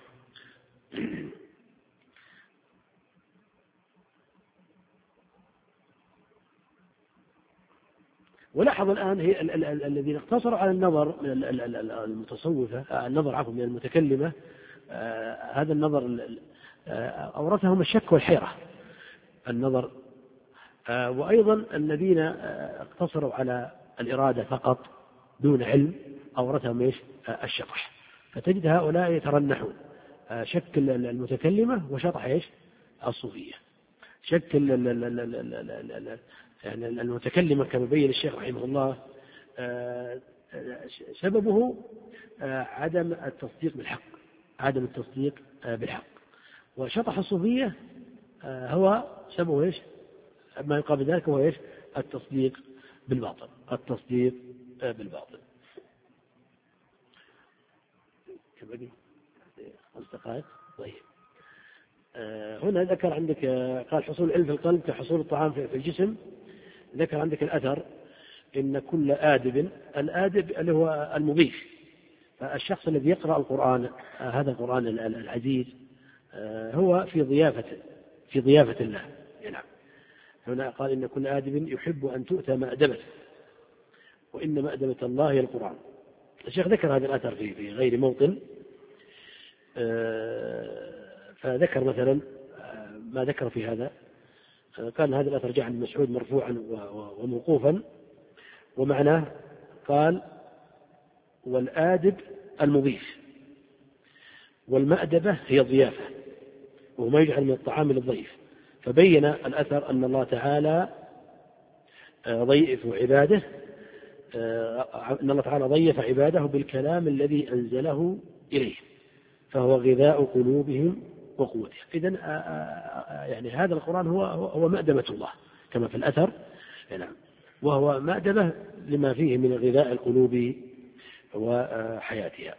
ولاحظ الآن هي الذين اقتصروا على النظر من المتصوفة، النظر عفوا من المتكلمة، هذا النظر أورثهم الشك والحيرة النظر، وأيضا الذين اقتصروا على الإرادة فقط دون علم أورثهم إيش الشطح. فتجد هؤلاء يترنحون شكل المتكلمة وشطح إيش الصوفية. شكل يعني المتكلمة كما بين الشيخ رحمه الله سببه عدم التصديق بالحق، عدم التصديق بالحق. وشطح الصوفية هو سببه إيش ما يقابل ذلك هو إيش التصديق بالباطل، التصديق بالباطل. كبدي خمس دقائق. طيب هنا ذكر عندك قال حصول العلم في القلب كحصول الطعام في الجسم. ذكر عندك الأثر إن كل آدب، الآدب اللي هو المضيف، فالشخص الذي يقرأ القرآن هذا القرآن العزيز هو في ضيافة في ضيافة الله. نعم. هنا قال إن كل آدب يحب أن تؤتى مأدبته وإن مأدبة الله هي القرآن. الشيخ ذكر هذا الأثر في في غير موطن، فذكر مثلا ما ذكر في هذا. كان هذا الأثر جاء عن مسعود مرفوعا وموقوفا، ومعناه قال والآدب المضيف والمأدبة هي الضيافة وما يجعل من الطعام للضيف. فبين الأثر أن الله تعالى ضيف عباده، أن الله تعالى ضيف عباده بالكلام الذي أنزله إليه فهو غذاء قلوبهم وقوتهم. إذن يعني هذا القرآن هو هو مأدبة الله كما في الأثر، وهو مأدبة لما فيه من غذاء القلوب وحياتها.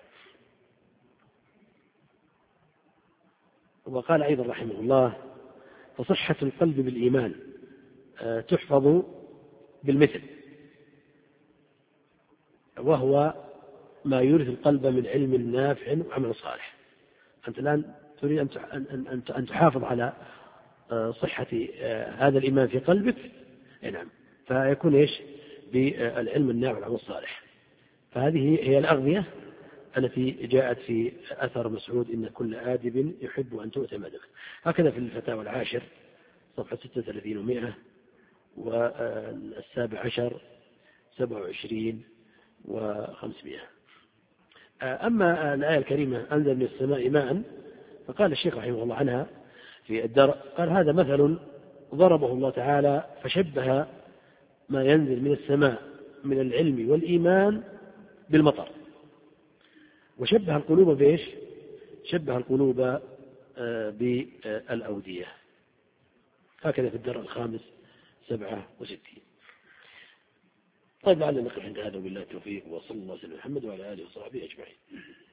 وقال أيضا رحمه الله فصحة القلب بالإيمان تحفظ بالمثل، وهو ما يورث القلب من علم نافع وعمل صالح. أنت الآن تريد أن تحافظ على صحة هذا الإيمان في قلبك، نعم، فيكون إيش بالعلم النافع والعمل الصالح. فهذه هي الأغذية التي جاءت في أثر مسعود إن كل آدب يحب أن تؤتى مأدبه. هكذا في الفتاوى العاشر صفحة ستة وثلاثين ومئة، والسابع عشر سبعة وعشرين وخمسمائة. أما الآية الكريمة أنزل من السماء ماء، فقال الشيخ رحمه الله عنها في الدرء قال هذا مثل ضربه الله تعالى فشبه ما ينزل من السماء من العلم والإيمان بالمطر، وشبه القلوب بإيش؟ شبه القلوب بالأودية. هكذا في الدرء الخامس سبعة وستين. طيب لعلنا نقف عند هذا، وبالله التوفيق، وصلى الله وسلم على محمد وعلى آله وصحبه أجمعين.